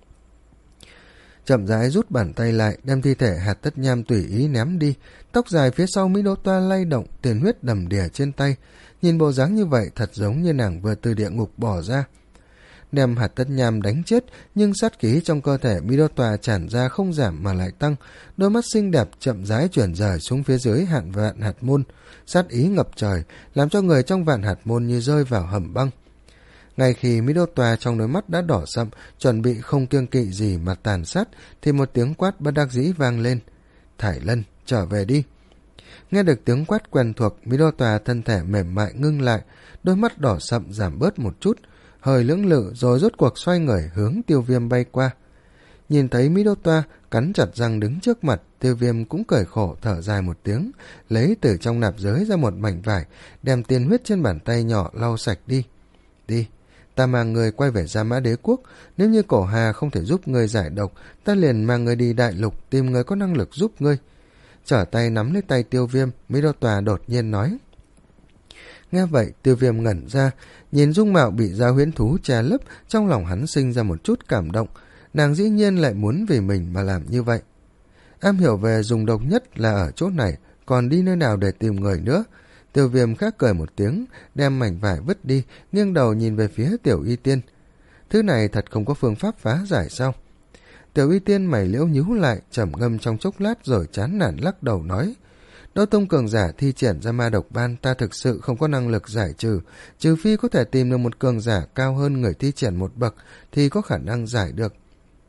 Chậm rãi rút bàn tay lại, đem thi thể Hạt Tất Nham tùy ý ném đi. Tóc dài phía sau Mỹ Đô Toa lay động, tiền huyết đầm đìa trên tay. Nhìn bộ dáng như vậy thật giống như nàng vừa từ địa ngục bỏ ra. Đem Hạt Tất Nham đánh chết, nhưng sát khí trong cơ thể Mỹ Đô Toa tràn ra không giảm mà lại tăng. Đôi mắt xinh đẹp chậm rãi chuyển rời xuống phía dưới hạn Vạn Hạt Môn. Sát ý ngập trời, làm cho người trong Vạn Hạt Môn như rơi vào hầm băng. Ngay khi Mỹ Đô Toa trong đôi mắt đã đỏ sậm, chuẩn bị không kiêng kỵ gì mà tàn sát, thì một tiếng quát bất đắc dĩ vang lên: Thải Lân, trở về đi. Nghe được tiếng quát quen thuộc, Mỹ Đô Toa thân thể mềm mại ngưng lại, đôi mắt đỏ sậm giảm bớt một chút, hơi lưỡng lự rồi rốt cuộc xoay người hướng Tiêu Viêm bay qua. Nhìn thấy Mỹ Đô Toa cắn chặt răng đứng trước mặt, Tiêu Viêm cũng cười khổ thở dài một tiếng, lấy từ trong nạp giới ra một mảnh vải, đem tiên huyết trên bàn tay nhỏ lau sạch đi. Đi, ta mang người quay về Gia Mã Đế Quốc, nếu như Cổ Hà không thể giúp người giải độc, ta liền mang người đi đại lục tìm người có năng lực giúp ngươi. Trở tay nắm lấy tay Tiêu Viêm, Mỹ Đô Toa đột nhiên nói. Nghe vậy, Tiêu Viêm ngẩn ra, nhìn dung mạo bị Giao Huyễn Thú che lấp, trong lòng hắn sinh ra một chút cảm động, nàng dĩ nhiên lại muốn vì mình mà làm như vậy. Am hiểu về dùng độc nhất là ở chỗ này, còn đi nơi nào để tìm người nữa? Tiêu Viêm khác cười một tiếng, đem mảnh vải vứt đi, nghiêng đầu nhìn về phía Tiểu Y Tiên. Thứ này thật không có phương pháp phá giải sao? Tiểu Y Tiên mày liễu nhíu lại, trầm ngâm trong chốc lát rồi chán nản lắc đầu nói. Đấu tông cường giả thi triển ra ma độc ban, ta thực sự không có năng lực giải trừ, trừ phi có thể tìm được một cường giả cao hơn người thi triển một bậc thì có khả năng giải được.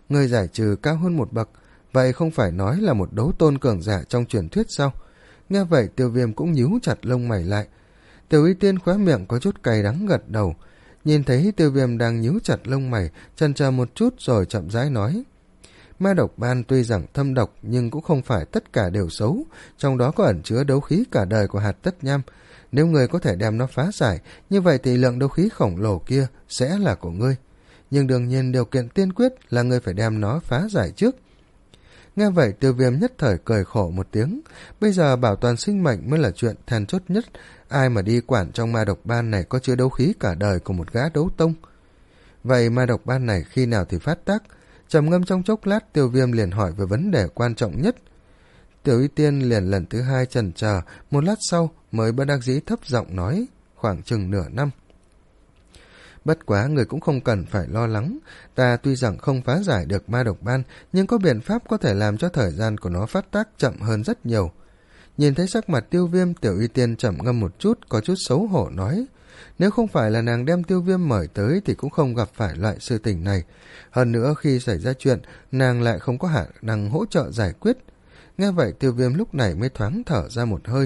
người giải trừ cao hơn một bậc, vậy không phải nói là một đấu tôn cường giả trong truyền thuyết sao? Nghe vậy Tiêu Viêm cũng nhíu chặt lông mày lại. Tiểu Y Tiên khóe miệng có chút cay đắng gật đầu. Nhìn thấy Tiêu Viêm đang nhíu chặt lông mày, chần chờ một chút rồi chậm rãi nói: Ma độc ban tuy rằng thâm độc nhưng cũng không phải tất cả đều xấu, trong đó có ẩn chứa đấu khí cả đời của hạt tất nham. Nếu người có thể đem nó phá giải, như vậy thì lượng đấu khí khổng lồ kia sẽ là của ngươi. Nhưng đương nhiên điều kiện tiên quyết là ngươi phải đem nó phá giải trước. Nghe vậy Tiêu Viêm nhất thời cười khổ một tiếng. Bây giờ bảo toàn sinh mệnh mới là chuyện then chốt nhất. Ai mà đi quản trong ma độc ban này có chứa đấu khí cả đời của một gã đấu tông. Vậy ma độc ban này khi nào thì phát tác? Trầm ngâm trong chốc lát, Tiêu Viêm liền hỏi về vấn đề quan trọng nhất. Tiểu Y Tiên liền lần thứ hai chần chờ, một lát sau mới bất đắc dĩ thấp giọng nói: khoảng chừng nửa năm. Bất quá người cũng không cần phải lo lắng, ta tuy rằng không phá giải được ma độc ban, nhưng có biện pháp có thể làm cho thời gian của nó phát tác chậm hơn rất nhiều. Nhìn thấy sắc mặt Tiêu Viêm, Tiểu Y Tiên trầm ngâm một chút, có chút xấu hổ nói: nếu không phải là nàng đem Tiêu Viêm mời tới thì cũng không gặp phải loại sự tình này. Hơn nữa khi xảy ra chuyện, nàng lại không có khả năng hỗ trợ giải quyết. Nghe vậy Tiêu Viêm lúc này mới thoáng thở ra một hơi.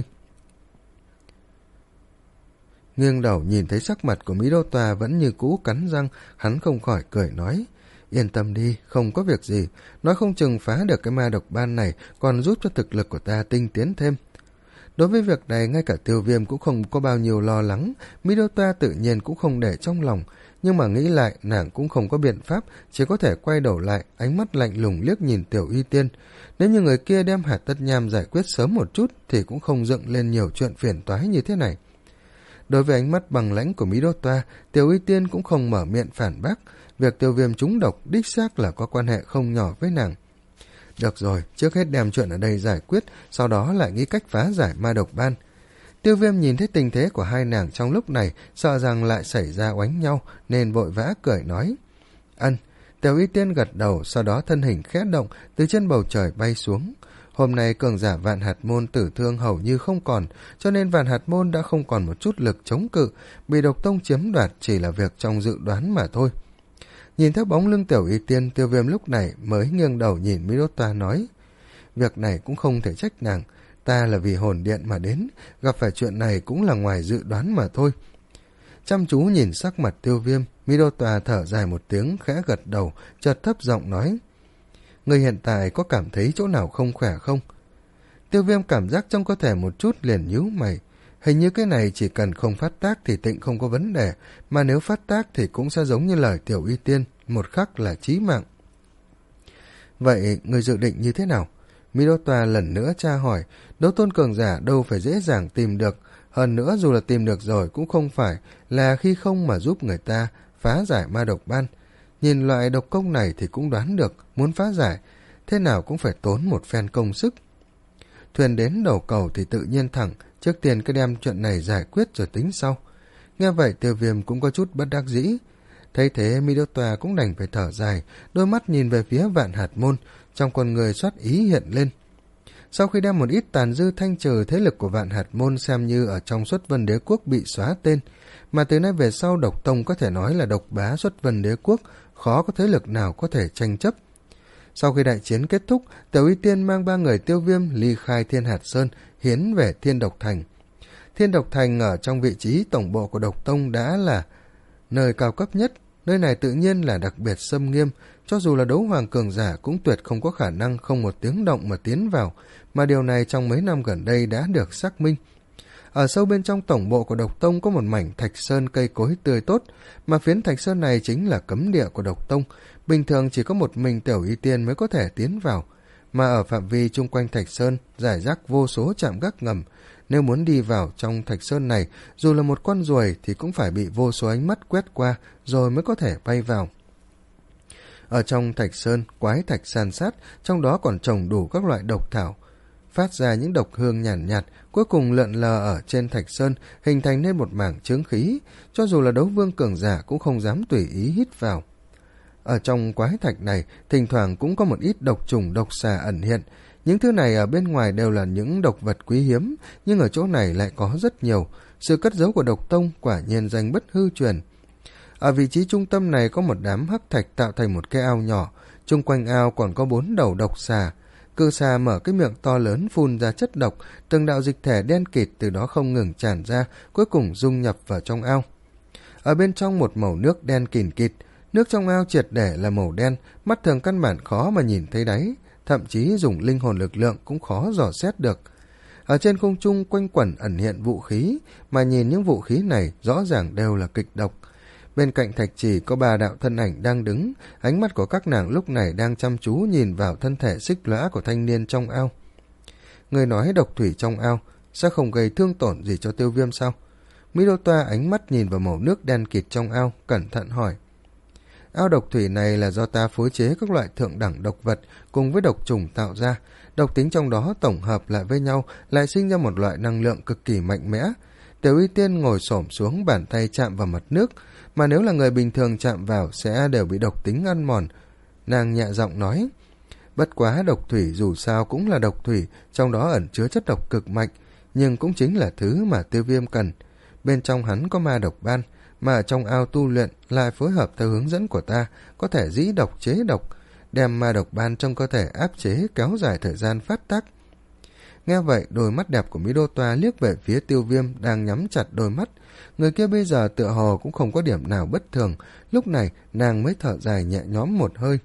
Nghiêng đầu nhìn thấy sắc mặt của Mỹ Đô Tòa vẫn như cũ cắn răng, hắn không khỏi cười nói: yên tâm đi, không có việc gì, nói không chừng phá được cái ma độc ban này còn giúp cho thực lực của ta tinh tiến thêm. Đối với việc này ngay cả Tiêu Viêm cũng không có bao nhiêu lo lắng, Mỹ Đô Tòa tự nhiên cũng không để trong lòng, nhưng mà nghĩ lại nàng cũng không có biện pháp, chỉ có thể quay đầu lại, ánh mắt lạnh lùng liếc nhìn Tiểu Y Tiên. Nếu như người kia đem hạt tất nham giải quyết sớm một chút thì cũng không dựng lên nhiều chuyện phiền toái như thế này. Đối với ánh mắt bằng lãnh của Mỹ Đô Toa, Tiểu Y Tiên cũng không mở miệng phản bác, việc Tiêu Viêm trúng độc đích xác là có quan hệ không nhỏ với nàng. Được rồi, trước hết đem chuyện ở đây giải quyết, sau đó lại nghĩ cách phá giải ma độc ban. Tiêu Viêm nhìn thấy tình thế của hai nàng trong lúc này, sợ rằng lại xảy ra oánh nhau, nên vội vã cười nói: ân. Tiểu Y Tiên gật đầu, sau đó thân hình khẽ động, từ trên bầu trời bay xuống. Hôm nay cường giả Vạn Hạt Môn tử thương hầu như không còn, cho nên Vạn Hạt Môn đã không còn một chút lực chống cự, bị độc tông chiếm đoạt chỉ là việc trong dự đoán mà thôi. Nhìn theo bóng lưng Tiểu Y Tiên, Tiêu Viêm lúc này mới nghiêng đầu nhìn Mỹ Đô Toa nói: việc này cũng không thể trách nàng, ta là vì hồn điện mà đến, gặp phải chuyện này cũng là ngoài dự đoán mà thôi. Chăm chú nhìn sắc mặt Tiêu Viêm, Mỹ Đô Toa thở dài một tiếng, khẽ gật đầu, chợt thấp giọng nói: người hiện tại có cảm thấy chỗ nào không khỏe không? Tiêu Viêm cảm giác trong cơ thể một chút liền nhíu mày. Hình như cái này chỉ cần không phát tác thì tịnh không có vấn đề, mà nếu phát tác thì cũng sẽ giống như lời Tiểu Y Tiên, một khắc là chí mạng. Vậy người dự định như thế nào? Mỹ Đô Toa lần nữa tra hỏi, đấu tôn cường giả đâu phải dễ dàng tìm được, hơn nữa dù là tìm được rồi cũng không phải là khi không mà giúp người ta phá giải ma độc ban. Nhìn loại độc công này thì cũng đoán được, muốn phá giải, thế nào cũng phải tốn một phen công sức. Thuyền đến đầu cầu thì tự nhiên thẳng, trước tiên cứ đem chuyện này giải quyết rồi tính sau. Nghe vậy Tiêu Viêm cũng có chút bất đắc dĩ. Thấy thế Mỹ Đô Toa cũng đành phải thở dài, đôi mắt nhìn về phía Vạn Hạt Môn, trong con người xoát ý hiện lên. Sau khi đem một ít tàn dư thanh trừ, thế lực của Vạn Hạt Môn xem như ở trong Xuất Vân Đế Quốc bị xóa tên, mà từ nay về sau độc tông có thể nói là độc bá Xuất Vân Đế Quốc, khó có thế lực nào có thể tranh chấp. Sau khi đại chiến kết thúc, Tiểu Y Tiên mang ba người Tiêu Viêm ly khai Thiên Hạt Sơn, hiến về Thiên Độc Thành. Thiên Độc Thành ở trong vị trí tổng bộ của độc tông đã là nơi cao cấp nhất, nơi này tự nhiên là đặc biệt xâm nghiêm, cho dù là đấu hoàng cường giả cũng tuyệt không có khả năng không một tiếng động mà tiến vào, mà điều này trong mấy năm gần đây đã được xác minh. Ở sâu bên trong tổng bộ của độc tông có một mảnh thạch sơn cây cối tươi tốt, mà phiến thạch sơn này chính là cấm địa của độc tông, bình thường chỉ có một mình Tiểu Y Tiên mới có thể tiến vào, mà ở phạm vi chung quanh thạch sơn rải rác vô số trạm gác ngầm. Nếu muốn đi vào trong thạch sơn này, dù là một con ruồi thì cũng phải bị vô số ánh mắt quét qua rồi mới có thể bay vào. Ở trong thạch sơn, quái thạch san sát, trong đó còn trồng đủ các loại độc thảo, phát ra những độc hương nhàn nhạt, nhạt, cuối cùng lượn lờ ở trên thạch sơn, hình thành nên một mảng chướng khí, cho dù là đấu vương cường giả cũng không dám tùy ý hít vào. Ở trong quái thạch này, thỉnh thoảng cũng có một ít độc trùng độc xà ẩn hiện. Những thứ này ở bên ngoài đều là những độc vật quý hiếm, nhưng ở chỗ này lại có rất nhiều. Sự cất giấu của độc tông quả nhiên danh bất hư truyền. Ở vị trí trung tâm này có một đám hắc thạch tạo thành một cái ao nhỏ, Chung quanh ao còn có bốn đầu độc xà. Cự xà mở cái miệng to lớn phun ra chất độc, từng đạo dịch thể đen kịt từ đó không ngừng tràn ra, cuối cùng dung nhập vào trong ao. Ở bên trong một màu nước đen kìn kịt, nước trong ao triệt để là màu đen, mắt thường căn bản khó mà nhìn thấy đáy, thậm chí dùng linh hồn lực lượng cũng khó dò xét được. Ở trên không trung quanh quẩn ẩn hiện vũ khí, mà nhìn những vũ khí này rõ ràng đều là kịch độc. Bên cạnh thạch trì có ba đạo thân ảnh đang đứng, ánh mắt của các nàng lúc này đang chăm chú nhìn vào thân thể xích lõa của thanh niên trong ao. Người nói độc thủy trong ao, sẽ không gây thương tổn gì cho Tiêu Viêm sao? Mỹ Đô Toa ánh mắt nhìn vào màu nước đen kịt trong ao, cẩn thận hỏi. Ao độc thủy này là do ta phối chế các loại thượng đẳng độc vật cùng với độc trùng tạo ra, độc tính trong đó tổng hợp lại với nhau lại sinh ra một loại năng lượng cực kỳ mạnh mẽ. Tiểu Y Tiên ngồi xổm xuống, bàn tay chạm vào mặt nước, mà nếu là người bình thường chạm vào sẽ đều bị độc tính ăn mòn. Nàng nhẹ giọng nói, bất quá độc thủy dù sao cũng là độc thủy, trong đó ẩn chứa chất độc cực mạnh, nhưng cũng chính là thứ mà Tiêu Viêm cần. Bên trong hắn có ma độc ban, mà ở trong ao tu luyện lại phối hợp theo hướng dẫn của ta, có thể dĩ độc chế độc, đem ma độc ban trong cơ thể áp chế, kéo dài thời gian phát tác. Nghe vậy, đôi mắt đẹp của Mỹ Đô Toa liếc về phía Tiêu Viêm đang nhắm chặt đôi mắt. Người kia bây giờ tựa hồ cũng không có điểm nào bất thường, lúc này nàng mới thở dài nhẹ nhõm một hơi.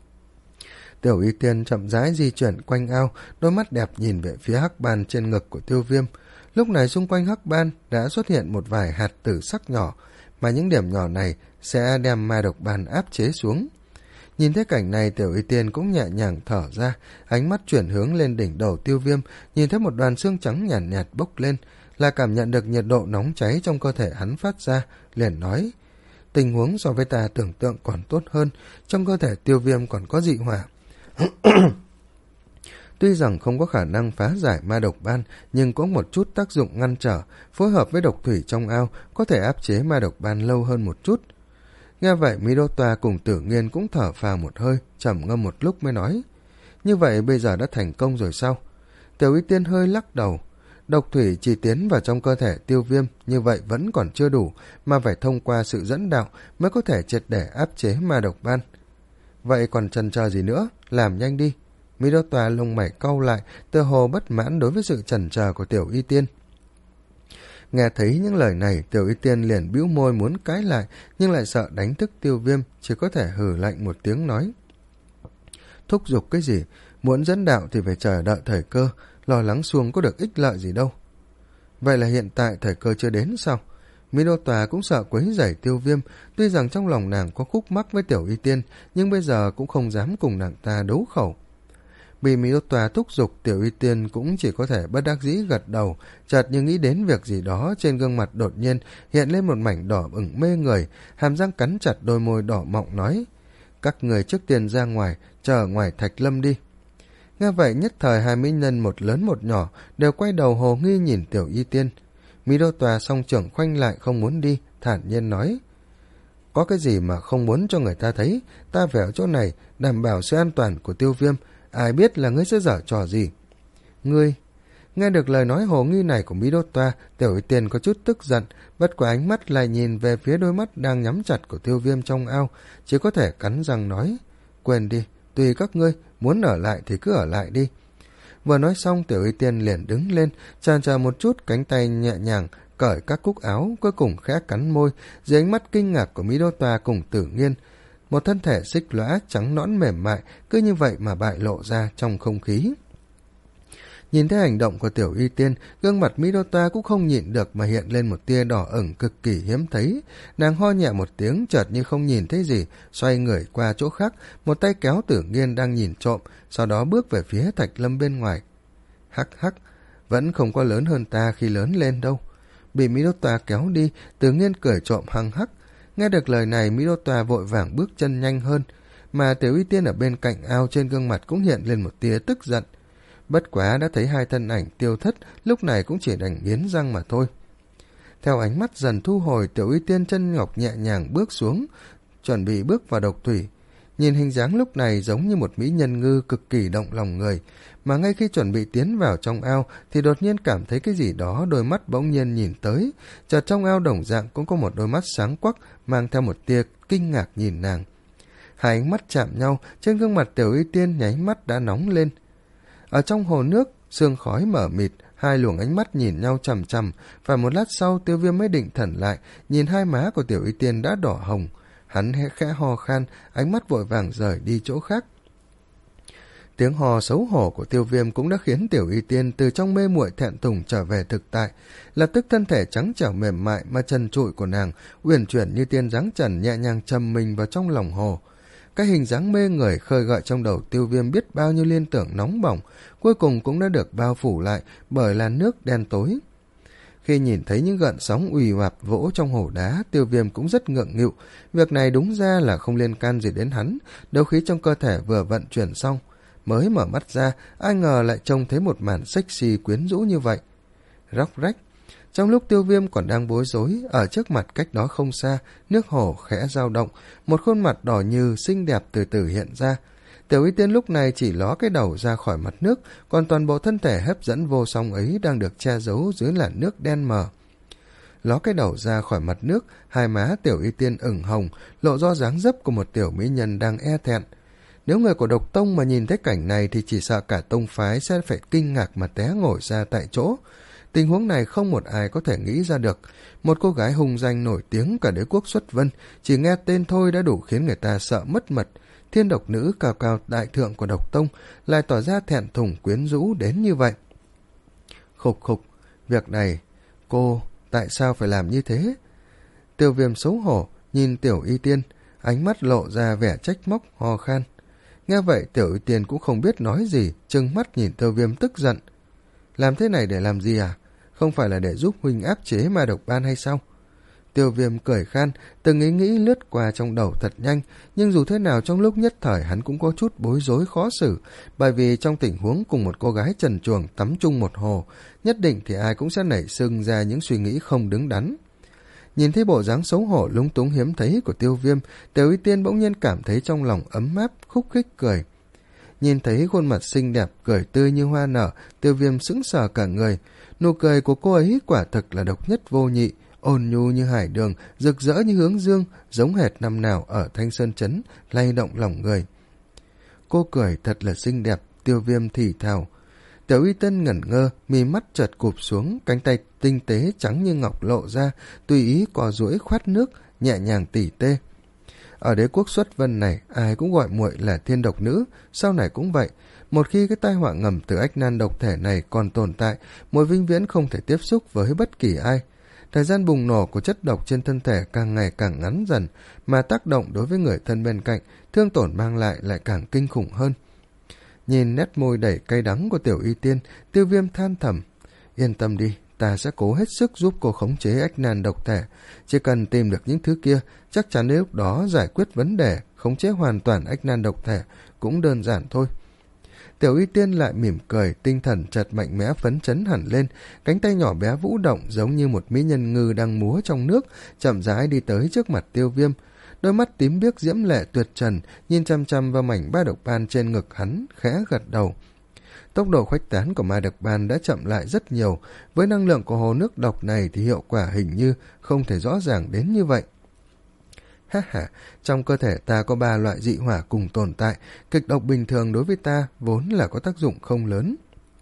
Tiểu Y Tiên chậm rãi di chuyển quanh ao, đôi mắt đẹp nhìn về phía hắc ban trên ngực của Tiêu Viêm. Lúc này xung quanh hắc ban đã xuất hiện một vài hạt tử sắc nhỏ, mà những điểm nhỏ này sẽ đem ma độc ban áp chế xuống. Nhìn thấy cảnh này, Tiểu Y Tiên cũng nhẹ nhàng thở ra, ánh mắt chuyển hướng lên đỉnh đầu Tiêu Viêm, nhìn thấy một đoàn xương trắng nhàn nhạt, nhạt bốc lên, là cảm nhận được nhiệt độ nóng cháy trong cơ thể hắn phát ra, liền nói, tình huống so với ta tưởng tượng còn tốt hơn, trong cơ thể Tiêu Viêm còn có dị hỏa. Tuy rằng không có khả năng phá giải ma độc ban, nhưng có một chút tác dụng ngăn trở, phối hợp với độc thủy trong ao, có thể áp chế ma độc ban lâu hơn một chút. Nghe vậy, Mỹ Đô Toa cùng Tử Nghiên cũng thở phào một hơi, trầm ngâm một lúc mới nói, như vậy bây giờ đã thành công rồi sao? Tiểu Y Tiên hơi lắc đầu, độc thủy chỉ tiến vào trong cơ thể Tiêu Viêm, như vậy vẫn còn chưa đủ, mà phải thông qua sự dẫn đạo mới có thể triệt để áp chế ma độc ban. Vậy còn chần chờ gì nữa, làm nhanh đi. Mỹ Đô Toa lông mày cau lại, tựa hồ bất mãn đối với sự chần chờ của Tiểu Y Tiên. Nghe thấy những lời này, Tiểu Y Tiên liền bĩu môi muốn cãi lại, nhưng lại sợ đánh thức Tiêu Viêm, chỉ có thể hừ lạnh một tiếng nói. Thúc giục cái gì, muốn dẫn đạo thì phải chờ đợi thời cơ, lo lắng xuông có được ích lợi gì đâu. Vậy là hiện tại thời cơ chưa đến sao? Mỹ Đô Toa cũng sợ quấy rầy Tiêu Viêm, tuy rằng trong lòng nàng có khúc mắc với Tiểu Y Tiên, nhưng bây giờ cũng không dám cùng nàng ta đấu khẩu. Bị Mỹ Đô Toa thúc giục, Tiểu Y Tiên cũng chỉ có thể bất đắc dĩ gật đầu, chợt như nghĩ đến việc gì đó, trên gương mặt đột nhiên hiện lên một mảnh đỏ ửng mê người, hàm răng cắn chặt đôi môi đỏ mọng nói, các người trước tiên ra ngoài, chờ ngoài Thạch Lâm đi. Nghe vậy, nhất thời hai mỹ nhân một lớn một nhỏ đều quay đầu hồ nghi nhìn Tiểu Y Tiên. Mỹ Đô Toa song trưởng khoanh lại không muốn đi, thản nhiên nói, có cái gì mà không muốn cho người ta thấy, ta về ở chỗ này đảm bảo sự an toàn của Tiêu Viêm, ai biết là ngươi sẽ dở trò gì. Ngươi, nghe được lời nói hồ nghi này của Mỹ Đô Toa, Tiểu Y Tiên có chút tức giận, bất quá ánh mắt lại nhìn về phía đôi mắt đang nhắm chặt của Tiêu Viêm trong ao, chỉ có thể cắn răng nói, quên đi, tùy các ngươi, muốn ở lại thì cứ ở lại đi. Vừa nói xong, Tiểu Y Tiên liền đứng lên, chần chờ một chút, cánh tay nhẹ nhàng cởi các cúc áo, cuối cùng khẽ cắn môi, dưới ánh mắt kinh ngạc của Mỹ Đô Toa cùng Tử Nghiên. Một thân thể xích lõa trắng nõn mềm mại cứ như vậy mà bại lộ ra trong không khí. Nhìn thấy hành động của Tiểu Y Tiên, gương mặt Mỹ Đô Toa cũng không nhịn được mà hiện lên một tia đỏ ửng cực kỳ hiếm thấy. Nàng ho nhẹ một tiếng, chợt như không nhìn thấy gì, xoay người qua chỗ khác, một tay kéo Tử Nghiên đang nhìn trộm, sau đó bước về phía Thạch Lâm bên ngoài. Hắc hắc, vẫn không có lớn hơn ta khi lớn lên đâu. Bị Mỹ Đô Toa kéo đi, Tử Nghiên cười trộm hăng hắc. Nghe được lời này, Mỹ Đô Toa vội vàng bước chân nhanh hơn, mà Tiểu Y Tiên ở bên cạnh ao trên gương mặt cũng hiện lên một tia tức giận. Bất quá đã thấy hai thân ảnh tiêu thất, lúc này cũng chỉ đành nghiến răng mà thôi. Theo ánh mắt dần thu hồi, Tiểu Y Tiên chân ngọc nhẹ nhàng bước xuống, chuẩn bị bước vào độc thủy. Nhìn hình dáng lúc này giống như một mỹ nhân ngư cực kỳ động lòng người, mà ngay khi chuẩn bị tiến vào trong ao thì đột nhiên cảm thấy cái gì đó, đôi mắt bỗng nhiên nhìn tới, chợt trong ao đồng dạng cũng có một đôi mắt sáng quắc mang theo một tia kinh ngạc nhìn nàng. Hai ánh mắt chạm nhau, trên gương mặt Tiểu Y Tiên nháy mắt đã nóng lên. Ở trong hồ nước, sương khói mở mịt, hai luồng ánh mắt nhìn nhau chằm chằm. Phải một lát sau, Tiêu Viêm mới định thần lại, nhìn hai má của Tiểu Y Tiên đã đỏ hồng. Hắn khẽ ho khan, ánh mắt vội vàng rời đi chỗ khác. Tiếng hò xấu hổ của Tiêu Viêm cũng đã khiến Tiểu Y Tiên từ trong mê muội thẹn thùng trở về thực tại. Lập tức thân thể trắng trẻo mềm mại mà trần trụi của nàng uyển chuyển như tiên dáng trần nhẹ nhàng chầm mình vào trong lòng hồ. Cái hình dáng mê người khơi gợi trong đầu Tiêu Viêm biết bao nhiêu liên tưởng nóng bỏng, cuối cùng cũng đã được bao phủ lại bởi làn nước đen tối. Khi nhìn thấy những gợn sóng ùy oạp vỗ trong hồ đá, Tiêu Viêm cũng rất ngượng nghịu. Việc này đúng ra là không liên can gì đến hắn, đấu khí trong cơ thể vừa vận chuyển xong. Mới mở mắt ra, ai ngờ lại trông thấy một màn sexy quyến rũ như vậy. Róc rách. Trong lúc Tiêu Viêm còn đang bối rối, ở trước mặt cách đó không xa, nước hồ khẽ dao động, một khuôn mặt đỏ như xinh đẹp từ từ hiện ra. Tiểu Y Tiên lúc này chỉ ló cái đầu ra khỏi mặt nước, còn toàn bộ thân thể hấp dẫn vô song ấy đang được che giấu dưới làn nước đen mờ. Ló cái đầu ra khỏi mặt nước, hai má Tiểu Y Tiên ửng hồng, lộ do dáng dấp của một tiểu mỹ nhân đang e thẹn. Nếu người của Độc Tông mà nhìn thấy cảnh này thì chỉ sợ cả tông phái sẽ phải kinh ngạc mà té ngồi ra tại chỗ. Tình huống này không một ai có thể nghĩ ra được. Một cô gái hùng danh nổi tiếng cả đế quốc Xuất Vân, chỉ nghe tên thôi đã đủ khiến người ta sợ mất mật. Thiên độc nữ cao cao đại thượng của Độc Tông lại tỏ ra thẹn thùng quyến rũ đến như vậy. Khục khục, việc này, cô tại sao phải làm như thế? Tiêu Viêm xấu hổ, nhìn Tiểu Y Tiên, ánh mắt lộ ra vẻ trách móc ho khan. Nghe vậy Tiểu Y Tiên cũng không biết nói gì, trừng mắt nhìn Tiêu Viêm tức giận. Làm thế này để làm gì à? Không phải là để giúp huynh áp chế ma độc ban hay sao? Tiêu Viêm cười khan, từng ý nghĩ lướt qua trong đầu thật nhanh, nhưng dù thế nào trong lúc nhất thời hắn cũng có chút bối rối khó xử, bởi vì trong tình huống cùng một cô gái trần truồng tắm chung một hồ, nhất định thì ai cũng sẽ nảy sinh ra những suy nghĩ không đứng đắn. Nhìn thấy bộ dáng xấu hổ lúng túng hiếm thấy của Tiêu Viêm, Tiểu Y Tiên bỗng nhiên cảm thấy trong lòng ấm áp, khúc khích cười. Nhìn thấy khuôn mặt xinh đẹp, cười tươi như hoa nở, Tiêu Viêm sững sờ cả người. Nụ cười của cô ấy quả thực là độc nhất vô nhị, ôn nhu như hải đường, rực rỡ như hướng dương, giống hệt năm nào ở Thanh Sơn Trấn, lay động lòng người. Cô cười thật là xinh đẹp, Tiêu Viêm thì thào. Tiểu Y Tiên ngẩn ngơ, mí mắt chợt cụp xuống, cánh tay tinh tế trắng như ngọc lộ ra, tùy ý cò duỗi khoát nước, nhẹ nhàng tỉ tê. Ở đế quốc Xuất Vân này, ai cũng gọi muội là thiên độc nữ, sau này cũng vậy. Một khi cái tai họa ngầm từ ách nan độc thể này còn tồn tại, muội vĩnh viễn không thể tiếp xúc với bất kỳ ai. Thời gian bùng nổ của chất độc trên thân thể càng ngày càng ngắn dần, mà tác động đối với người thân bên cạnh, thương tổn mang lại lại càng kinh khủng hơn. Nhìn nét môi đầy cay đắng của Tiểu Y Tiên, Tiêu Viêm than thầm. Yên tâm đi, ta sẽ cố hết sức giúp cô khống chế ách nan độc thể. Chỉ cần tìm được những thứ kia, chắc chắn đến lúc đó giải quyết vấn đề, khống chế hoàn toàn ách nan độc thể cũng đơn giản thôi. Tiểu Y Tiên lại mỉm cười, tinh thần chợt mạnh mẽ phấn chấn hẳn lên, cánh tay nhỏ bé vũ động giống như một mỹ nhân ngư đang múa trong nước, chậm rãi đi tới trước mặt Tiêu Viêm. Đôi mắt tím biếc diễm lệ tuyệt trần, nhìn chăm chăm vào mảnh ba độc ban trên ngực hắn, khẽ gật đầu. Tốc độ khuếch tán của ma độc ban đã chậm lại rất nhiều, với năng lượng của hồ nước độc này thì hiệu quả hình như không thể rõ ràng đến như vậy. Ha ha, trong cơ thể ta có ba loại dị hỏa cùng tồn tại, kịch độc bình thường đối với ta vốn là có tác dụng không lớn.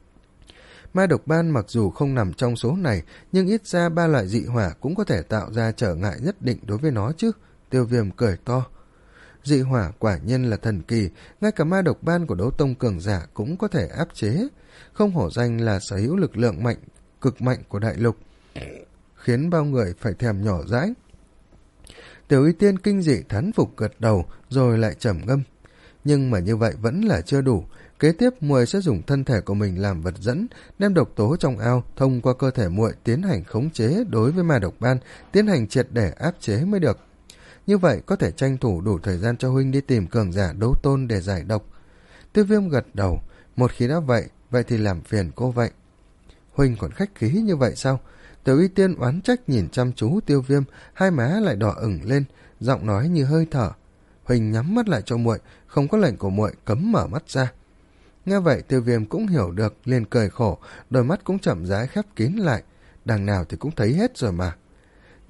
Ma độc ban mặc dù không nằm trong số này, nhưng ít ra ba loại dị hỏa cũng có thể tạo ra trở ngại nhất định đối với nó chứ. Tiêu Viêm cười to. Dị hỏa quả nhiên là thần kỳ, ngay cả ma độc ban của đấu tông cường giả cũng có thể áp chế. Không hổ danh là sở hữu lực lượng mạnh, cực mạnh của đại lục, khiến bao người phải thèm nhỏ dãi. Tiểu Y Tiên kinh dị thán phục gật đầu, rồi lại trầm ngâm. Nhưng mà như vậy vẫn là chưa đủ. Kế tiếp, muội sẽ dùng thân thể của mình làm vật dẫn, đem độc tố trong ao thông qua cơ thể muội tiến hành khống chế đối với ma độc ban, tiến hành triệt để áp chế mới được. Như vậy có thể tranh thủ đủ thời gian cho huynh đi tìm cường giả đấu tôn để giải độc. Tiêu Viêm gật đầu. Một khi đã vậy, vậy thì làm phiền cô vậy. Huynh còn khách khí như vậy sao? Tiểu Y Tiên oán trách nhìn chăm chú Tiêu Viêm, hai má lại đỏ ửng lên, giọng nói như hơi thở. Huỳnh nhắm mắt lại cho muội, không có lệnh của muội cấm mở mắt ra. Nghe vậy Tiêu Viêm cũng hiểu được, liền cười khổ, đôi mắt cũng chậm rãi khép kín lại. Đằng nào thì cũng thấy hết rồi mà.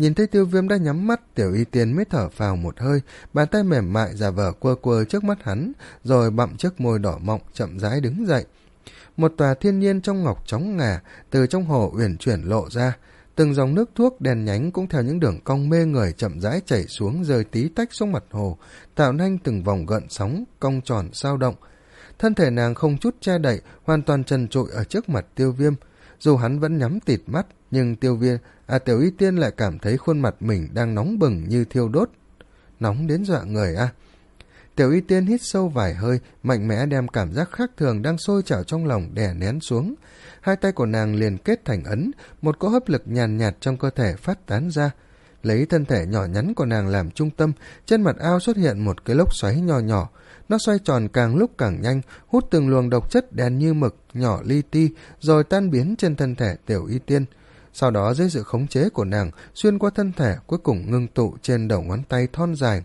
Nhìn thấy Tiêu Viêm đã nhắm mắt, Tiểu Y Tiên mới thở phào một hơi, bàn tay mềm mại giả vờ quơ quơ trước mắt hắn, rồi bặm chiếc môi đỏ mọng chậm rãi đứng dậy. Một tòa thiên nhiên trong ngọc chóng ngà từ trong hồ uyển chuyển lộ ra, từng dòng nước thuốc đen nhánh cũng theo những đường cong mê người chậm rãi chảy xuống rơi tí tách xuống mặt hồ, tạo nên từng vòng gợn sóng cong tròn sao động. Thân thể nàng không chút che đậy, hoàn toàn trần trụi ở trước mặt Tiêu Viêm. Dù hắn vẫn nhắm tịt mắt, nhưng Tiêu Viêm, à Tiểu Y Tiên lại cảm thấy khuôn mặt mình đang nóng bừng như thiêu đốt. Nóng đến dọa người à? Tiểu Y Tiên hít sâu vài hơi, mạnh mẽ đem cảm giác khác thường đang sôi trào trong lòng đè nén xuống. Hai tay của nàng liền kết thành ấn, một cỗ hấp lực nhàn nhạt, nhạt trong cơ thể phát tán ra. Lấy thân thể nhỏ nhắn của nàng làm trung tâm, trên mặt ao xuất hiện một cái lốc xoáy nho nhỏ. Nó xoay tròn càng lúc càng nhanh, hút từng luồng độc chất đen như mực, nhỏ li ti, rồi tan biến trên thân thể Tiểu Y Tiên. Sau đó dưới sự khống chế của nàng, xuyên qua thân thể, cuối cùng ngưng tụ trên đầu ngón tay thon dài.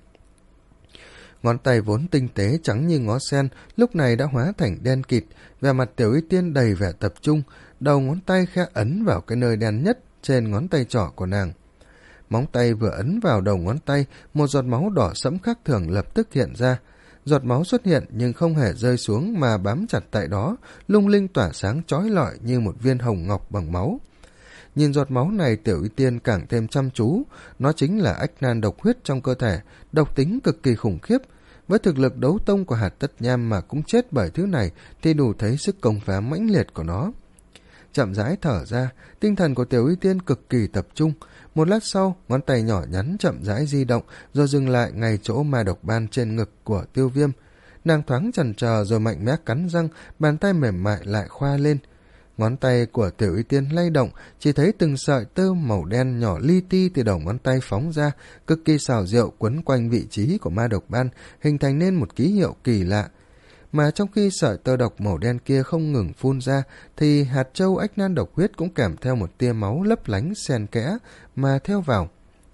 Ngón tay vốn tinh tế trắng như ngó sen, lúc này đã hóa thành đen kịt, vẻ mặt Tiểu Y Tiên đầy vẻ tập trung, đầu ngón tay khẽ ấn vào cái nơi đen nhất trên ngón tay trỏ của nàng. Móng tay vừa ấn vào đầu ngón tay, một giọt máu đỏ sẫm khác thường lập tức hiện ra. Giọt máu xuất hiện nhưng không hề rơi xuống mà bám chặt tại đó, lung linh tỏa sáng chói lọi như một viên hồng ngọc bằng máu. Nhìn giọt máu này, Tiểu Y Tiên càng thêm chăm chú, nó chính là ách nan độc huyết trong cơ thể, độc tính cực kỳ khủng khiếp. Với thực lực đấu tông của hạt tất nham mà cũng chết bởi thứ này thì đủ thấy sức công phá mãnh liệt của nó. Chậm rãi thở ra, tinh thần của Tiểu Y Tiên cực kỳ tập trung. Một lát sau, ngón tay nhỏ nhắn chậm rãi di động, rồi dừng lại ngay chỗ ma độc ban trên ngực của Tiêu Viêm. Nàng thoáng chần chờ rồi mạnh mẽ cắn răng, bàn tay mềm mại lại khoa lên. Ngón tay của Tiểu Y Tiên lay động, chỉ thấy từng sợi tơ màu đen nhỏ li ti từ đầu ngón tay phóng ra, cực kỳ xảo diệu quấn quanh vị trí của ma độc ban, hình thành nên một ký hiệu kỳ lạ. Mà trong khi sợi tơ độc màu đen kia không ngừng phun ra, thì hạt châu ách nan độc huyết cũng kèm theo một tia máu lấp lánh xen kẽ mà theo vào.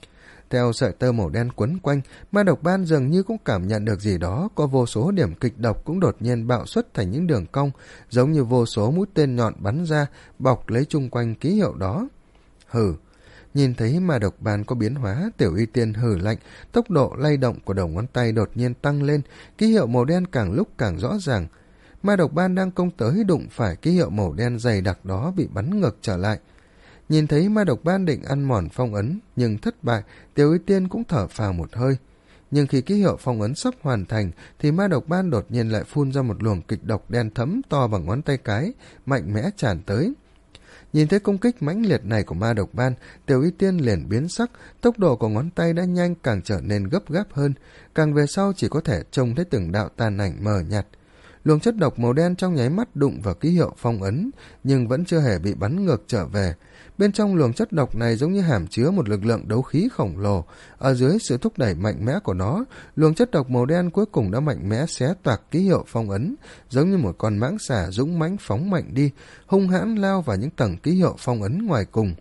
Theo sợi tơ màu đen quấn quanh, ma độc ban dường như cũng cảm nhận được gì đó, có vô số điểm kịch độc cũng đột nhiên bạo xuất thành những đường cong, giống như vô số mũi tên nhọn bắn ra, bọc lấy chung quanh ký hiệu đó. Hừ, nhìn thấy ma độc ban có biến hóa, Tiểu Y Tiên hừ lạnh, tốc độ lay động của đầu ngón tay đột nhiên tăng lên, ký hiệu màu đen càng lúc càng rõ ràng. Ma độc ban đang công tới đụng phải ký hiệu màu đen dày đặc đó bị bắn ngược trở lại. Nhìn thấy ma độc ban định ăn mòn phong ấn, nhưng thất bại, Tiểu Y Tiên cũng thở phào một hơi. Nhưng khi ký hiệu phong ấn sắp hoàn thành, thì ma độc ban đột nhiên lại phun ra một luồng kịch độc đen thẫm to bằng ngón tay cái, mạnh mẽ tràn tới. Nhìn thấy công kích mãnh liệt này của ma độc ban, Tiểu Y Tiên liền biến sắc, tốc độ của ngón tay đã nhanh càng trở nên gấp gáp hơn, càng về sau chỉ có thể trông thấy từng đạo tàn ảnh mờ nhạt. Luồng chất độc màu đen trong nháy mắt đụng vào ký hiệu phong ấn, nhưng vẫn chưa hề bị bắn ngược trở về. Bên trong luồng chất độc này giống như hàm chứa một lực lượng đấu khí khổng lồ. Ở dưới sự thúc đẩy mạnh mẽ của nó, luồng chất độc màu đen cuối cùng đã mạnh mẽ xé toạc ký hiệu phong ấn, giống như một con mãng xà dũng mãnh phóng mạnh đi, hung hãn lao vào những tầng ký hiệu phong ấn ngoài cùng.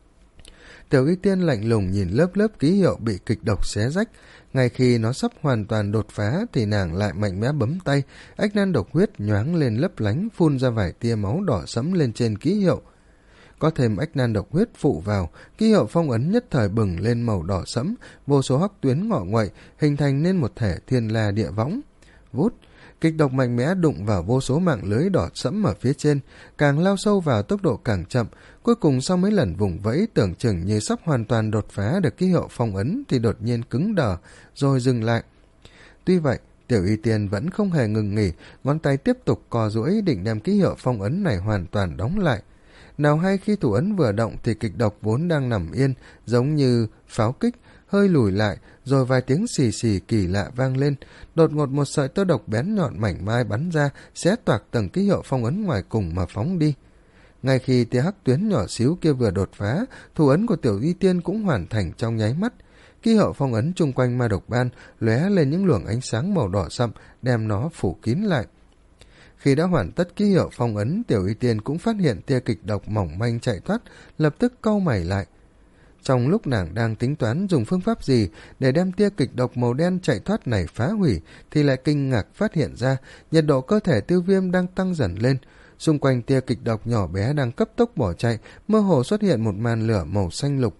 Tiểu Y Tiên lạnh lùng nhìn lớp lớp ký hiệu bị kịch độc xé rách. Ngay khi nó sắp hoàn toàn đột phá thì nàng lại mạnh mẽ bấm tay, ách nan độc huyết nhoáng lên lấp lánh, phun ra vài tia máu đỏ sẫm lên trên ký hiệu. Có thêm ách nan độc huyết phụ vào, ký hiệu phong ấn nhất thời bừng lên màu đỏ sẫm, vô số hắc tuyến ngọ nguậy, hình thành nên một thể thiên la địa võng. Vút, kịch độc mạnh mẽ đụng vào vô số mạng lưới đỏ sẫm ở phía trên, càng lao sâu vào tốc độ càng chậm. Cuối cùng sau mấy lần vùng vẫy tưởng chừng như sắp hoàn toàn đột phá được ký hiệu phong ấn thì đột nhiên cứng đờ, rồi dừng lại. Tuy vậy, Tiểu Y Tiên vẫn không hề ngừng nghỉ, ngón tay tiếp tục co duỗi định đem ký hiệu phong ấn này hoàn toàn đóng lại. Nào hay khi thủ ấn vừa động thì kịch độc vốn đang nằm yên, giống như pháo kích, hơi lùi lại, rồi vài tiếng xì xì kỳ lạ vang lên. Đột ngột một sợi tơ độc bén nhọn mảnh mai bắn ra, xé toạc tầng ký hiệu phong ấn ngoài cùng mà phóng đi. Ngay khi tia hắc tuyến nhỏ xíu kia vừa đột phá, thủ ấn của Tiểu Y Tiên cũng hoàn thành trong nháy mắt. Ký hiệu phong ấn chung quanh ma độc ban lóe lên những luồng ánh sáng màu đỏ sậm, đem nó phủ kín lại. Khi đã hoàn tất ký hiệu phong ấn, Tiểu Y Tiên cũng phát hiện tia kịch độc mỏng manh chạy thoát, lập tức cau mày lại. Trong lúc nàng đang tính toán dùng phương pháp gì để đem tia kịch độc màu đen chạy thoát này phá hủy, thì lại kinh ngạc phát hiện ra nhiệt độ cơ thể Tiêu Viêm đang tăng dần lên. Xung quanh tia kịch độc nhỏ bé đang cấp tốc bỏ chạy, mơ hồ xuất hiện một màn lửa màu xanh lục.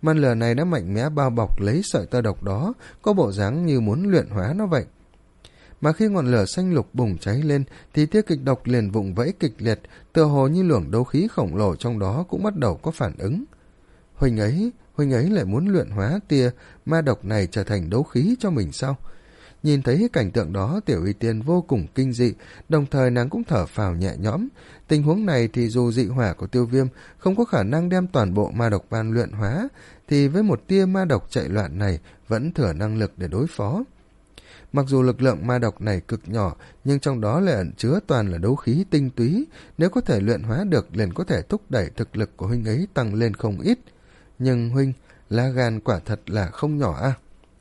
Màn lửa này đã mạnh mẽ bao bọc lấy sợi tơ độc đó, có bộ dáng như muốn luyện hóa nó vậy. Mà khi ngọn lửa xanh lục bùng cháy lên thì tia kịch độc liền vùng vẫy kịch liệt, tựa hồ như luồng đấu khí khổng lồ trong đó cũng bắt đầu có phản ứng. Huynh ấy, huynh ấy lại muốn luyện hóa tia ma độc này trở thành đấu khí cho mình sao? Nhìn thấy cảnh tượng đó, Tiểu Y Tiên vô cùng kinh dị, đồng thời nàng cũng thở phào nhẹ nhõm. Tình huống này thì dù dị hỏa của Tiêu Viêm không có khả năng đem toàn bộ ma độc ban luyện hóa, thì với một tia ma độc chạy loạn này vẫn thừa năng lực để đối phó. Mặc dù lực lượng ma độc này cực nhỏ, nhưng trong đó lại ẩn chứa toàn là đấu khí tinh túy, nếu có thể luyện hóa được liền có thể thúc đẩy thực lực của huynh ấy tăng lên không ít. Nhưng huynh, lá gan quả thật là không nhỏ a. À?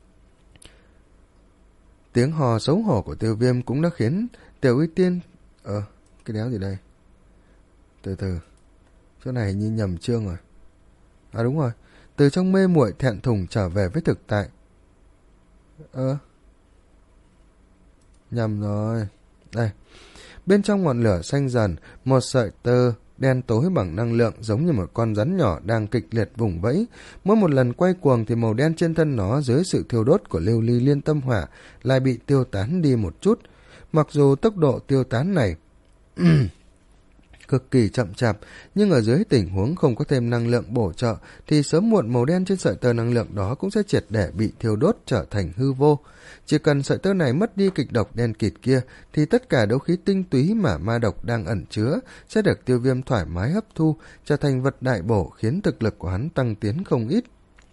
Tiếng hò xấu hổ của Tiêu Viêm cũng đã khiến Tiểu Y Tiên... Ờ, cái đéo gì đây? Từ từ, chỗ này như nhầm chương rồi. À đúng rồi, từ trong mê muội thẹn thùng trở về với thực tại. Ờ, nhầm rồi. Đây, bên trong ngọn lửa xanh dần, một sợi tơ đen tối bằng năng lượng giống như một con rắn nhỏ đang kịch liệt vùng vẫy. Mỗi một lần quay cuồng thì màu đen trên thân nó dưới sự thiêu đốt của lưu ly liên tâm hỏa lại bị tiêu tán đi một chút. Mặc dù tốc độ tiêu tán này cực kỳ chậm chạp, nhưng ở dưới tình huống không có thêm năng lượng bổ trợ thì sớm muộn màu đen trên sợi tơ năng lượng đó cũng sẽ triệt để bị thiêu đốt trở thành hư vô. Chỉ cần sợi tơ này mất đi kịch độc đen kịt kia thì tất cả đấu khí tinh túy mà ma độc đang ẩn chứa sẽ được Tiêu Viêm thoải mái hấp thu, trở thành vật đại bổ, khiến thực lực của hắn tăng tiến không ít.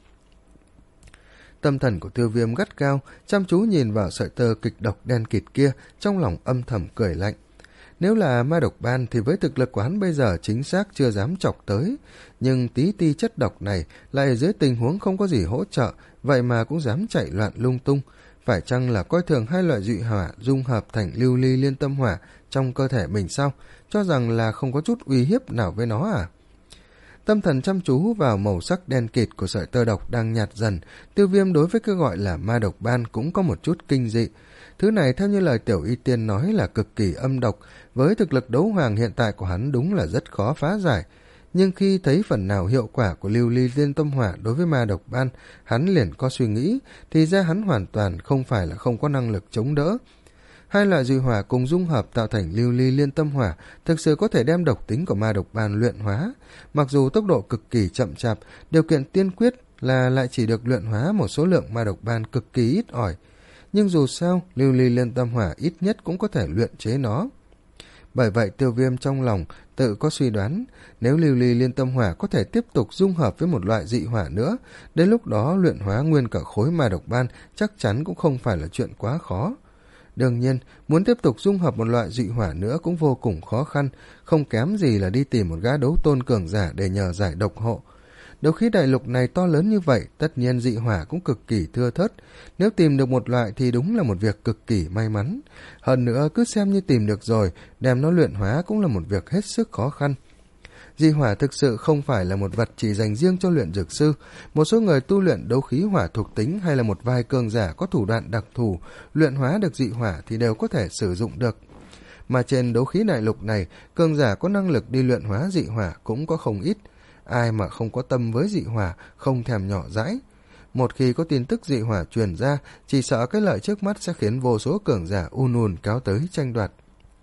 Tâm thần của Tiêu Viêm gắt cao, chăm chú nhìn vào sợi tơ kịch độc đen kịt kia, trong lòng âm thầm cười lạnh. Nếu là ma độc ban thì với thực lực của hắn bây giờ chính xác chưa dám chọc tới, nhưng tí ti chất độc này lại dưới tình huống không có gì hỗ trợ, vậy mà cũng dám chạy loạn lung tung. Phải chăng là coi thường hai loại dị hỏa dung hợp thành lưu ly liên tâm hỏa trong cơ thể mình sao? Cho rằng là không có chút uy hiếp nào với nó à? Tâm thần chăm chú vào màu sắc đen kịt của sợi tơ độc đang nhạt dần, Tiêu Viêm đối với cái gọi là ma độc ban cũng có một chút kinh dị. Thứ này theo như lời Tiểu Y Tiên nói là cực kỳ âm độc, với thực lực đấu hoàng hiện tại của hắn đúng là rất khó phá giải. Nhưng khi thấy phần nào hiệu quả của lưu ly liên tâm hỏa đối với ma độc ban, hắn liền có suy nghĩ, thì ra hắn hoàn toàn không phải là không có năng lực chống đỡ. Hai loại dị hỏa cùng dung hợp tạo thành lưu ly liên tâm hỏa thực sự có thể đem độc tính của ma độc ban luyện hóa. Mặc dù tốc độ cực kỳ chậm chạp, điều kiện tiên quyết là lại chỉ được luyện hóa một số lượng ma độc ban cực kỳ ít ỏi. Nhưng dù sao, lưu ly liên tâm hỏa ít nhất cũng có thể luyện chế nó. Bởi vậy Tiêu Viêm trong lòng tự có suy đoán, nếu lưu ly liên tâm hỏa có thể tiếp tục dung hợp với một loại dị hỏa nữa, đến lúc đó luyện hóa nguyên cả khối ma độc ban chắc chắn cũng không phải là chuyện quá khó. Đương nhiên, muốn tiếp tục dung hợp một loại dị hỏa nữa cũng vô cùng khó khăn, không kém gì là đi tìm một gã đấu tôn cường giả để nhờ giải độc hộ. Đấu khí đại lục này to lớn như vậy, tất nhiên dị hỏa cũng cực kỳ thưa thớt. Nếu tìm được một loại thì đúng là một việc cực kỳ may mắn. Hơn nữa, cứ xem như tìm được rồi, đem nó luyện hóa cũng là một việc hết sức khó khăn. Dị hỏa thực sự không phải là một vật chỉ dành riêng cho luyện dược sư. Một số người tu luyện đấu khí hỏa thuộc tính hay là một vài cường giả có thủ đoạn đặc thù, luyện hóa được dị hỏa thì đều có thể sử dụng được. Mà trên đấu khí đại lục này, cường giả có năng lực đi luyện hóa dị hỏa cũng có không ít. Ai mà không có tâm với dị hỏa, không thèm nhỏ dãi. Một khi có tin tức dị hỏa truyền ra, chỉ sợ cái lợi trước mắt sẽ khiến vô số cường giả un ùn kéo tới tranh đoạt.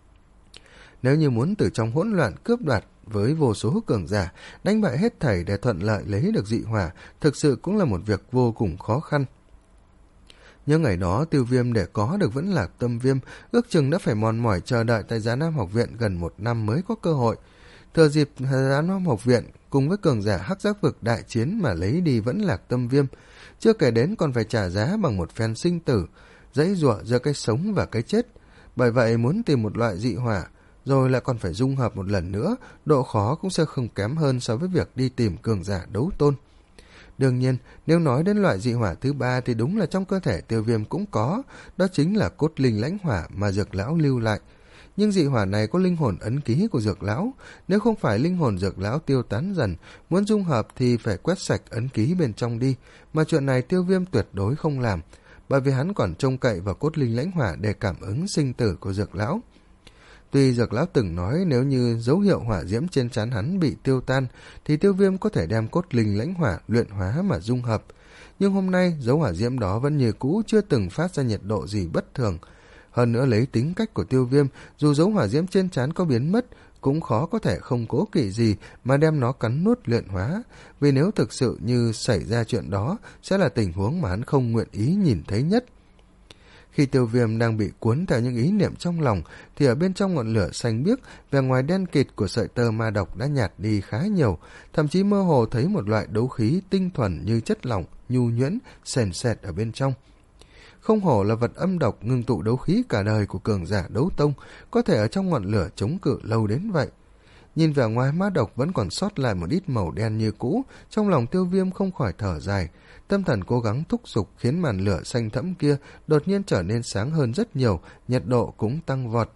Nếu như muốn từ trong hỗn loạn cướp đoạt với vô số cường giả, đánh bại hết thảy để thuận lợi lấy được dị hỏa, thực sự cũng là một việc vô cùng khó khăn. Nhưng ngày đó Tiêu Viêm để có được Vẫn Lạc Tâm Viêm, ước chừng đã phải mòn mỏi chờ đợi tại Giá Nam Học Viện gần một năm mới có cơ hội. Thừa dịp Giá Nam Học Viện cùng với cường giả Hắc Giác Vực đại chiến mà lấy đi Vẫn Lạc Tâm Viêm, chưa kể đến còn phải trả giá bằng một phen sinh tử, dãy giụa giữa cái sống và cái chết. Bởi vậy muốn tìm một loại dị hỏa, rồi lại còn phải dung hợp một lần nữa, độ khó cũng sẽ không kém hơn so với việc đi tìm cường giả đấu tôn. Đương nhiên, nếu nói đến loại dị hỏa thứ ba thì đúng là trong cơ thể Tiêu Viêm cũng có, đó chính là cốt linh lãnh hỏa mà Dược Lão lưu lại. Nhưng dị hỏa này có linh hồn ấn ký của Dược Lão, nếu không phải linh hồn Dược Lão tiêu tán dần, muốn dung hợp thì phải quét sạch ấn ký bên trong đi, mà chuyện này Tiêu Viêm tuyệt đối không làm, bởi vì hắn còn trông cậy vào cốt linh lãnh hỏa để cảm ứng sinh tử của Dược Lão. Tuy Dược lão từng nói nếu như dấu hiệu hỏa diễm trên trán hắn bị tiêu tan, thì Tiêu Viêm có thể đem cốt linh lãnh hỏa luyện hóa mà dung hợp. Nhưng hôm nay, dấu hỏa diễm đó vẫn như cũ, chưa từng phát ra nhiệt độ gì bất thường. Hơn nữa lấy tính cách của Tiêu Viêm, dù dấu hỏa diễm trên trán có biến mất, cũng khó có thể không cố kỵ gì mà đem nó cắn nuốt luyện hóa, vì nếu thực sự như xảy ra chuyện đó, sẽ là tình huống mà hắn không nguyện ý nhìn thấy nhất. Khi Tiêu Viêm đang bị cuốn theo những ý niệm trong lòng, thì ở bên trong ngọn lửa xanh biếc, vẻ ngoài đen kịt của sợi tơ ma độc đã nhạt đi khá nhiều, thậm chí mơ hồ thấy một loại đấu khí tinh thuần như chất lỏng, nhu nhuyễn, sền sệt ở bên trong. Không hổ là vật âm độc ngưng tụ đấu khí cả đời của cường giả đấu tông, có thể ở trong ngọn lửa chống cự lâu đến vậy. Nhìn vẻ ngoài ma độc vẫn còn sót lại một ít màu đen như cũ, trong lòng Tiêu Viêm không khỏi thở dài. Tâm thần cố gắng thúc giục khiến màn lửa xanh thẫm kia đột nhiên trở nên sáng hơn rất nhiều, nhiệt độ cũng tăng vọt.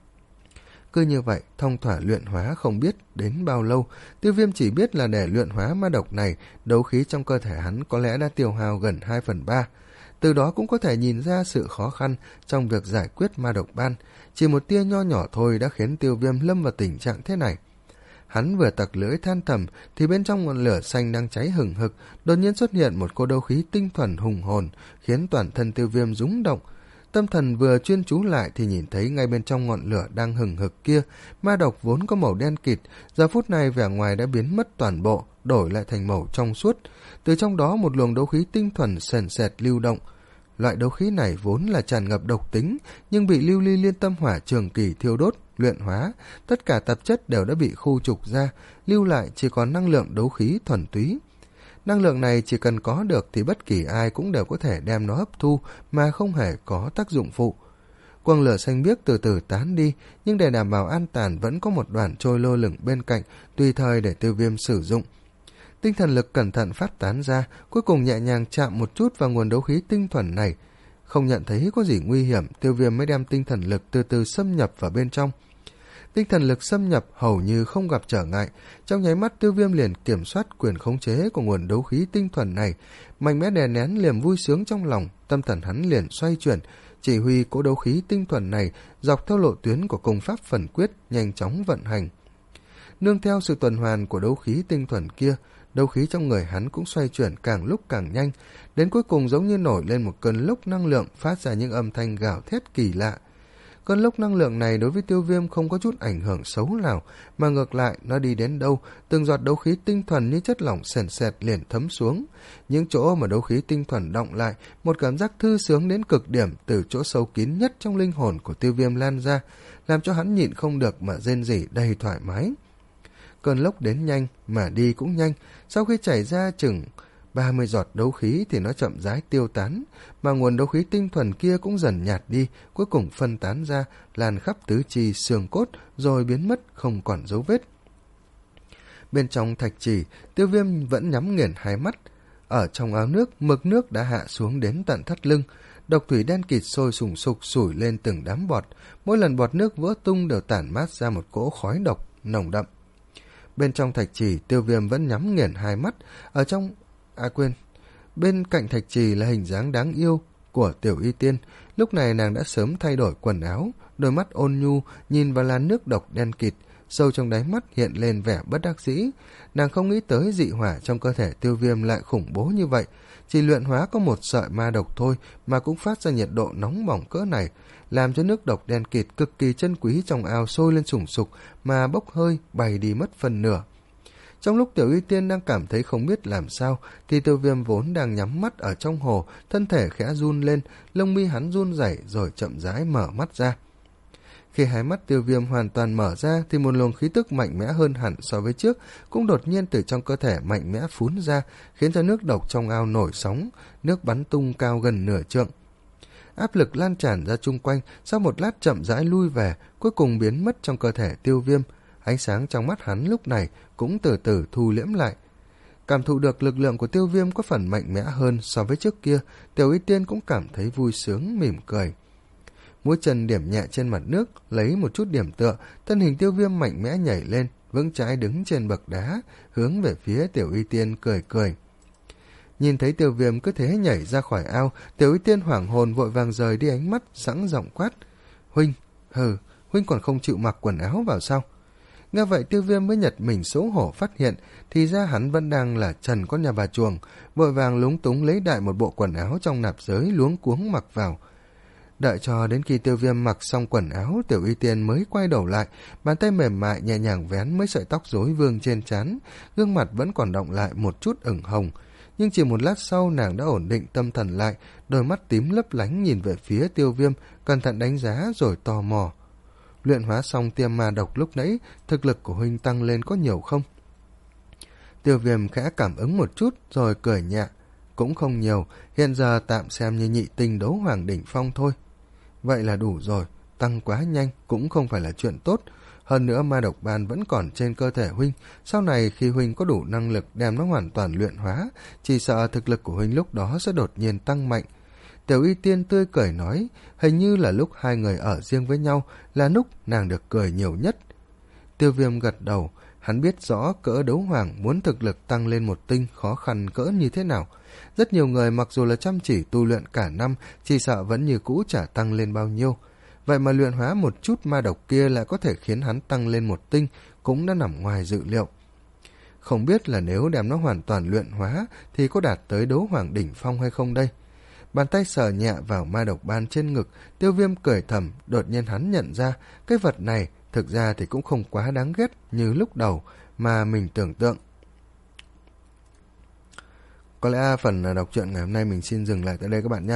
Cứ như vậy, thong thả luyện hóa không biết đến bao lâu, Tiêu Viêm chỉ biết là để luyện hóa ma độc này, đấu khí trong cơ thể hắn có lẽ đã tiêu hao gần hai phần ba. Từ đó cũng có thể nhìn ra sự khó khăn trong việc giải quyết ma độc ban. Chỉ một tia nho nhỏ thôi đã khiến Tiêu Viêm lâm vào tình trạng thế này. Hắn vừa tặc lưỡi than thầm thì bên trong ngọn lửa xanh đang cháy hừng hực, đột nhiên xuất hiện một cô đấu khí tinh thuần hùng hồn, khiến toàn thân Tiêu Viêm rúng động. Tâm thần vừa chuyên chú lại thì nhìn thấy ngay bên trong ngọn lửa đang hừng hực kia, ma độc vốn có màu đen kịt, giờ phút này vẻ ngoài đã biến mất toàn bộ, đổi lại thành màu trong suốt. Từ trong đó một luồng đấu khí tinh thuần sền sệt lưu động. Loại đấu khí này vốn là tràn ngập độc tính, nhưng bị lưu ly liên tâm hỏa trường kỳ thiêu đốt, luyện hóa, tất cả tạp chất đều đã bị khu trục ra, lưu lại chỉ còn năng lượng đấu khí thuần túy. Năng lượng này chỉ cần có được thì bất kỳ ai cũng đều có thể đem nó hấp thu mà không hề có tác dụng phụ. Quang lửa xanh biếc từ từ tán đi, nhưng để đảm bảo an toàn vẫn có một đoàn trôi lơ lửng bên cạnh, tùy thời để Tiêu Viêm sử dụng. Tinh thần lực cẩn thận phát tán ra, cuối cùng nhẹ nhàng chạm một chút vào nguồn đấu khí tinh thuần này. Không nhận thấy có gì nguy hiểm, Tiêu Viêm mới đem tinh thần lực từ từ xâm nhập vào bên trong. Tinh thần lực xâm nhập hầu như không gặp trở ngại, trong nháy mắt Tiêu Viêm liền kiểm soát quyền khống chế của nguồn đấu khí tinh thuần này, mạnh mẽ đè nén niềm vui sướng trong lòng, tâm thần hắn liền xoay chuyển, chỉ huy cỗ đấu khí tinh thuần này dọc theo lộ tuyến của công pháp phần quyết nhanh chóng vận hành. Nương theo sự tuần hoàn của đấu khí tinh thuần kia, đấu khí trong người hắn cũng xoay chuyển càng lúc càng nhanh, đến cuối cùng giống như nổi lên một cơn lốc năng lượng phát ra những âm thanh gào thét kỳ lạ. Cơn lốc năng lượng này đối với Tiêu Viêm không có chút ảnh hưởng xấu nào, mà ngược lại nó đi đến đâu, từng giọt đấu khí tinh thuần như chất lỏng sền sệt liền thấm xuống. Những chỗ mà đấu khí tinh thuần đọng lại, một cảm giác thư sướng đến cực điểm từ chỗ sâu kín nhất trong linh hồn của Tiêu Viêm lan ra, làm cho hắn nhịn không được mà rên rỉ đầy thoải mái. Cơn lốc đến nhanh mà đi cũng nhanh, sau khi chảy ra chừng ba mươi giọt đấu khí thì nó chậm rãi tiêu tán, mà nguồn đấu khí tinh thuần kia cũng dần nhạt đi, cuối cùng phân tán ra, lan khắp tứ chi xương cốt, rồi biến mất không còn dấu vết. Bên trong thạch trì, Tiêu Viêm vẫn nhắm nghiền hai mắt. Ở trong áo nước, mực nước đã hạ xuống đến tận thắt lưng, độc thủy đen kịt sôi sùng sục sủi lên từng đám bọt, mỗi lần bọt nước vỡ tung đều tản mát ra một cỗ khói độc nồng đậm. Bên trong thạch trì, Tiêu Viêm vẫn nhắm nghiền hai mắt, ở trong À quên, bên cạnh thạch trì là hình dáng đáng yêu của Tiểu Y Tiên. Lúc này nàng đã sớm thay đổi quần áo, đôi mắt ôn nhu nhìn vào làn nước độc đen kịt, sâu trong đáy mắt hiện lên vẻ bất đắc dĩ. Nàng không nghĩ tới dị hỏa trong cơ thể Tiêu Viêm lại khủng bố như vậy, chỉ luyện hóa có một sợi ma độc thôi mà cũng phát ra nhiệt độ nóng bỏng cỡ này, làm cho nước độc đen kịt cực kỳ chân quý trong ao sôi lên sùng sục mà bốc hơi bay đi mất phần nửa. Trong lúc Tiểu Y Tiên đang cảm thấy không biết làm sao, thì Tiêu Viêm vốn đang nhắm mắt ở trong hồ, thân thể khẽ run lên, lông mi hắn run rẩy rồi chậm rãi mở mắt ra. Khi hai mắt Tiêu Viêm hoàn toàn mở ra, thì một luồng khí tức mạnh mẽ hơn hẳn so với trước, cũng đột nhiên từ trong cơ thể mạnh mẽ phún ra, khiến cho nước độc trong ao nổi sóng, nước bắn tung cao gần nửa trượng. Áp lực lan tràn ra chung quanh, sau một lát chậm rãi lui về, cuối cùng biến mất trong cơ thể Tiêu Viêm. Ánh sáng trong mắt hắn lúc này cũng từ từ thu liễm lại. Cảm thụ được lực lượng của Tiêu Viêm có phần mạnh mẽ hơn so với trước kia, Tiểu Y Tiên cũng cảm thấy vui sướng mỉm cười. Mũi chân điểm nhẹ trên mặt nước, lấy một chút điểm tựa, thân hình Tiêu Viêm mạnh mẽ nhảy lên, vững chãi đứng trên bậc đá, hướng về phía Tiểu Y Tiên cười cười. Nhìn thấy Tiêu Viêm cứ thế nhảy ra khỏi ao, Tiểu Y Tiên hoảng hồn vội vàng rời đi ánh mắt, sẵn giọng quát: "Huynh, hừ, huynh còn không chịu mặc quần áo vào sao? Nghe vậy Tiêu Viêm mới nhật mình xấu hổ phát hiện, thì ra hắn vẫn đang là trần con nhà bà chuồng, vội vàng lúng túng lấy đại một bộ quần áo trong nạp giới luống cuống mặc vào. Đợi cho đến khi Tiêu Viêm mặc xong quần áo, Tiểu Y Tiên mới quay đầu lại, bàn tay mềm mại nhẹ nhàng vén mấy sợi tóc rối vương trên trán, gương mặt vẫn còn động lại một chút ửng hồng. Nhưng chỉ một lát sau nàng đã ổn định tâm thần lại, đôi mắt tím lấp lánh nhìn về phía Tiêu Viêm, cẩn thận đánh giá rồi tò mò. Luyện hóa xong tiêm ma độc lúc nãy, thực lực của huynh tăng lên có nhiều không? Tiêu Viêm khẽ cảm ứng một chút rồi cười nhẹ. Cũng không nhiều, hiện giờ tạm xem như nhị tinh đấu hoàng đỉnh phong thôi. Vậy là đủ rồi, tăng quá nhanh cũng không phải là chuyện tốt. Hơn nữa ma độc ban vẫn còn trên cơ thể huynh, sau này khi huynh có đủ năng lực đem nó hoàn toàn luyện hóa, chỉ sợ thực lực của huynh lúc đó sẽ đột nhiên tăng mạnh. Tiểu Y Tiên tươi cười nói, hình như là lúc hai người ở riêng với nhau là lúc nàng được cười nhiều nhất. Tiêu Viêm gật đầu, hắn biết rõ cỡ đấu hoàng muốn thực lực tăng lên một tinh khó khăn cỡ như thế nào. Rất nhiều người mặc dù là chăm chỉ tu luyện cả năm, chỉ sợ vẫn như cũ chả tăng lên bao nhiêu. Vậy mà luyện hóa một chút ma độc kia lại có thể khiến hắn tăng lên một tinh, cũng đã nằm ngoài dự liệu. Không biết là nếu đem nó hoàn toàn luyện hóa thì có đạt tới đấu hoàng đỉnh phong hay không đây? Bàn tay sờ nhẹ vào ma độc ban trên ngực, Tiêu Viêm cười thầm, đột nhiên hắn nhận ra cái vật này thực ra thì cũng không quá đáng ghét như lúc đầu mà mình tưởng tượng. Có lẽ phần đọc truyện ngày hôm nay mình xin dừng lại tại đây các bạn nhé.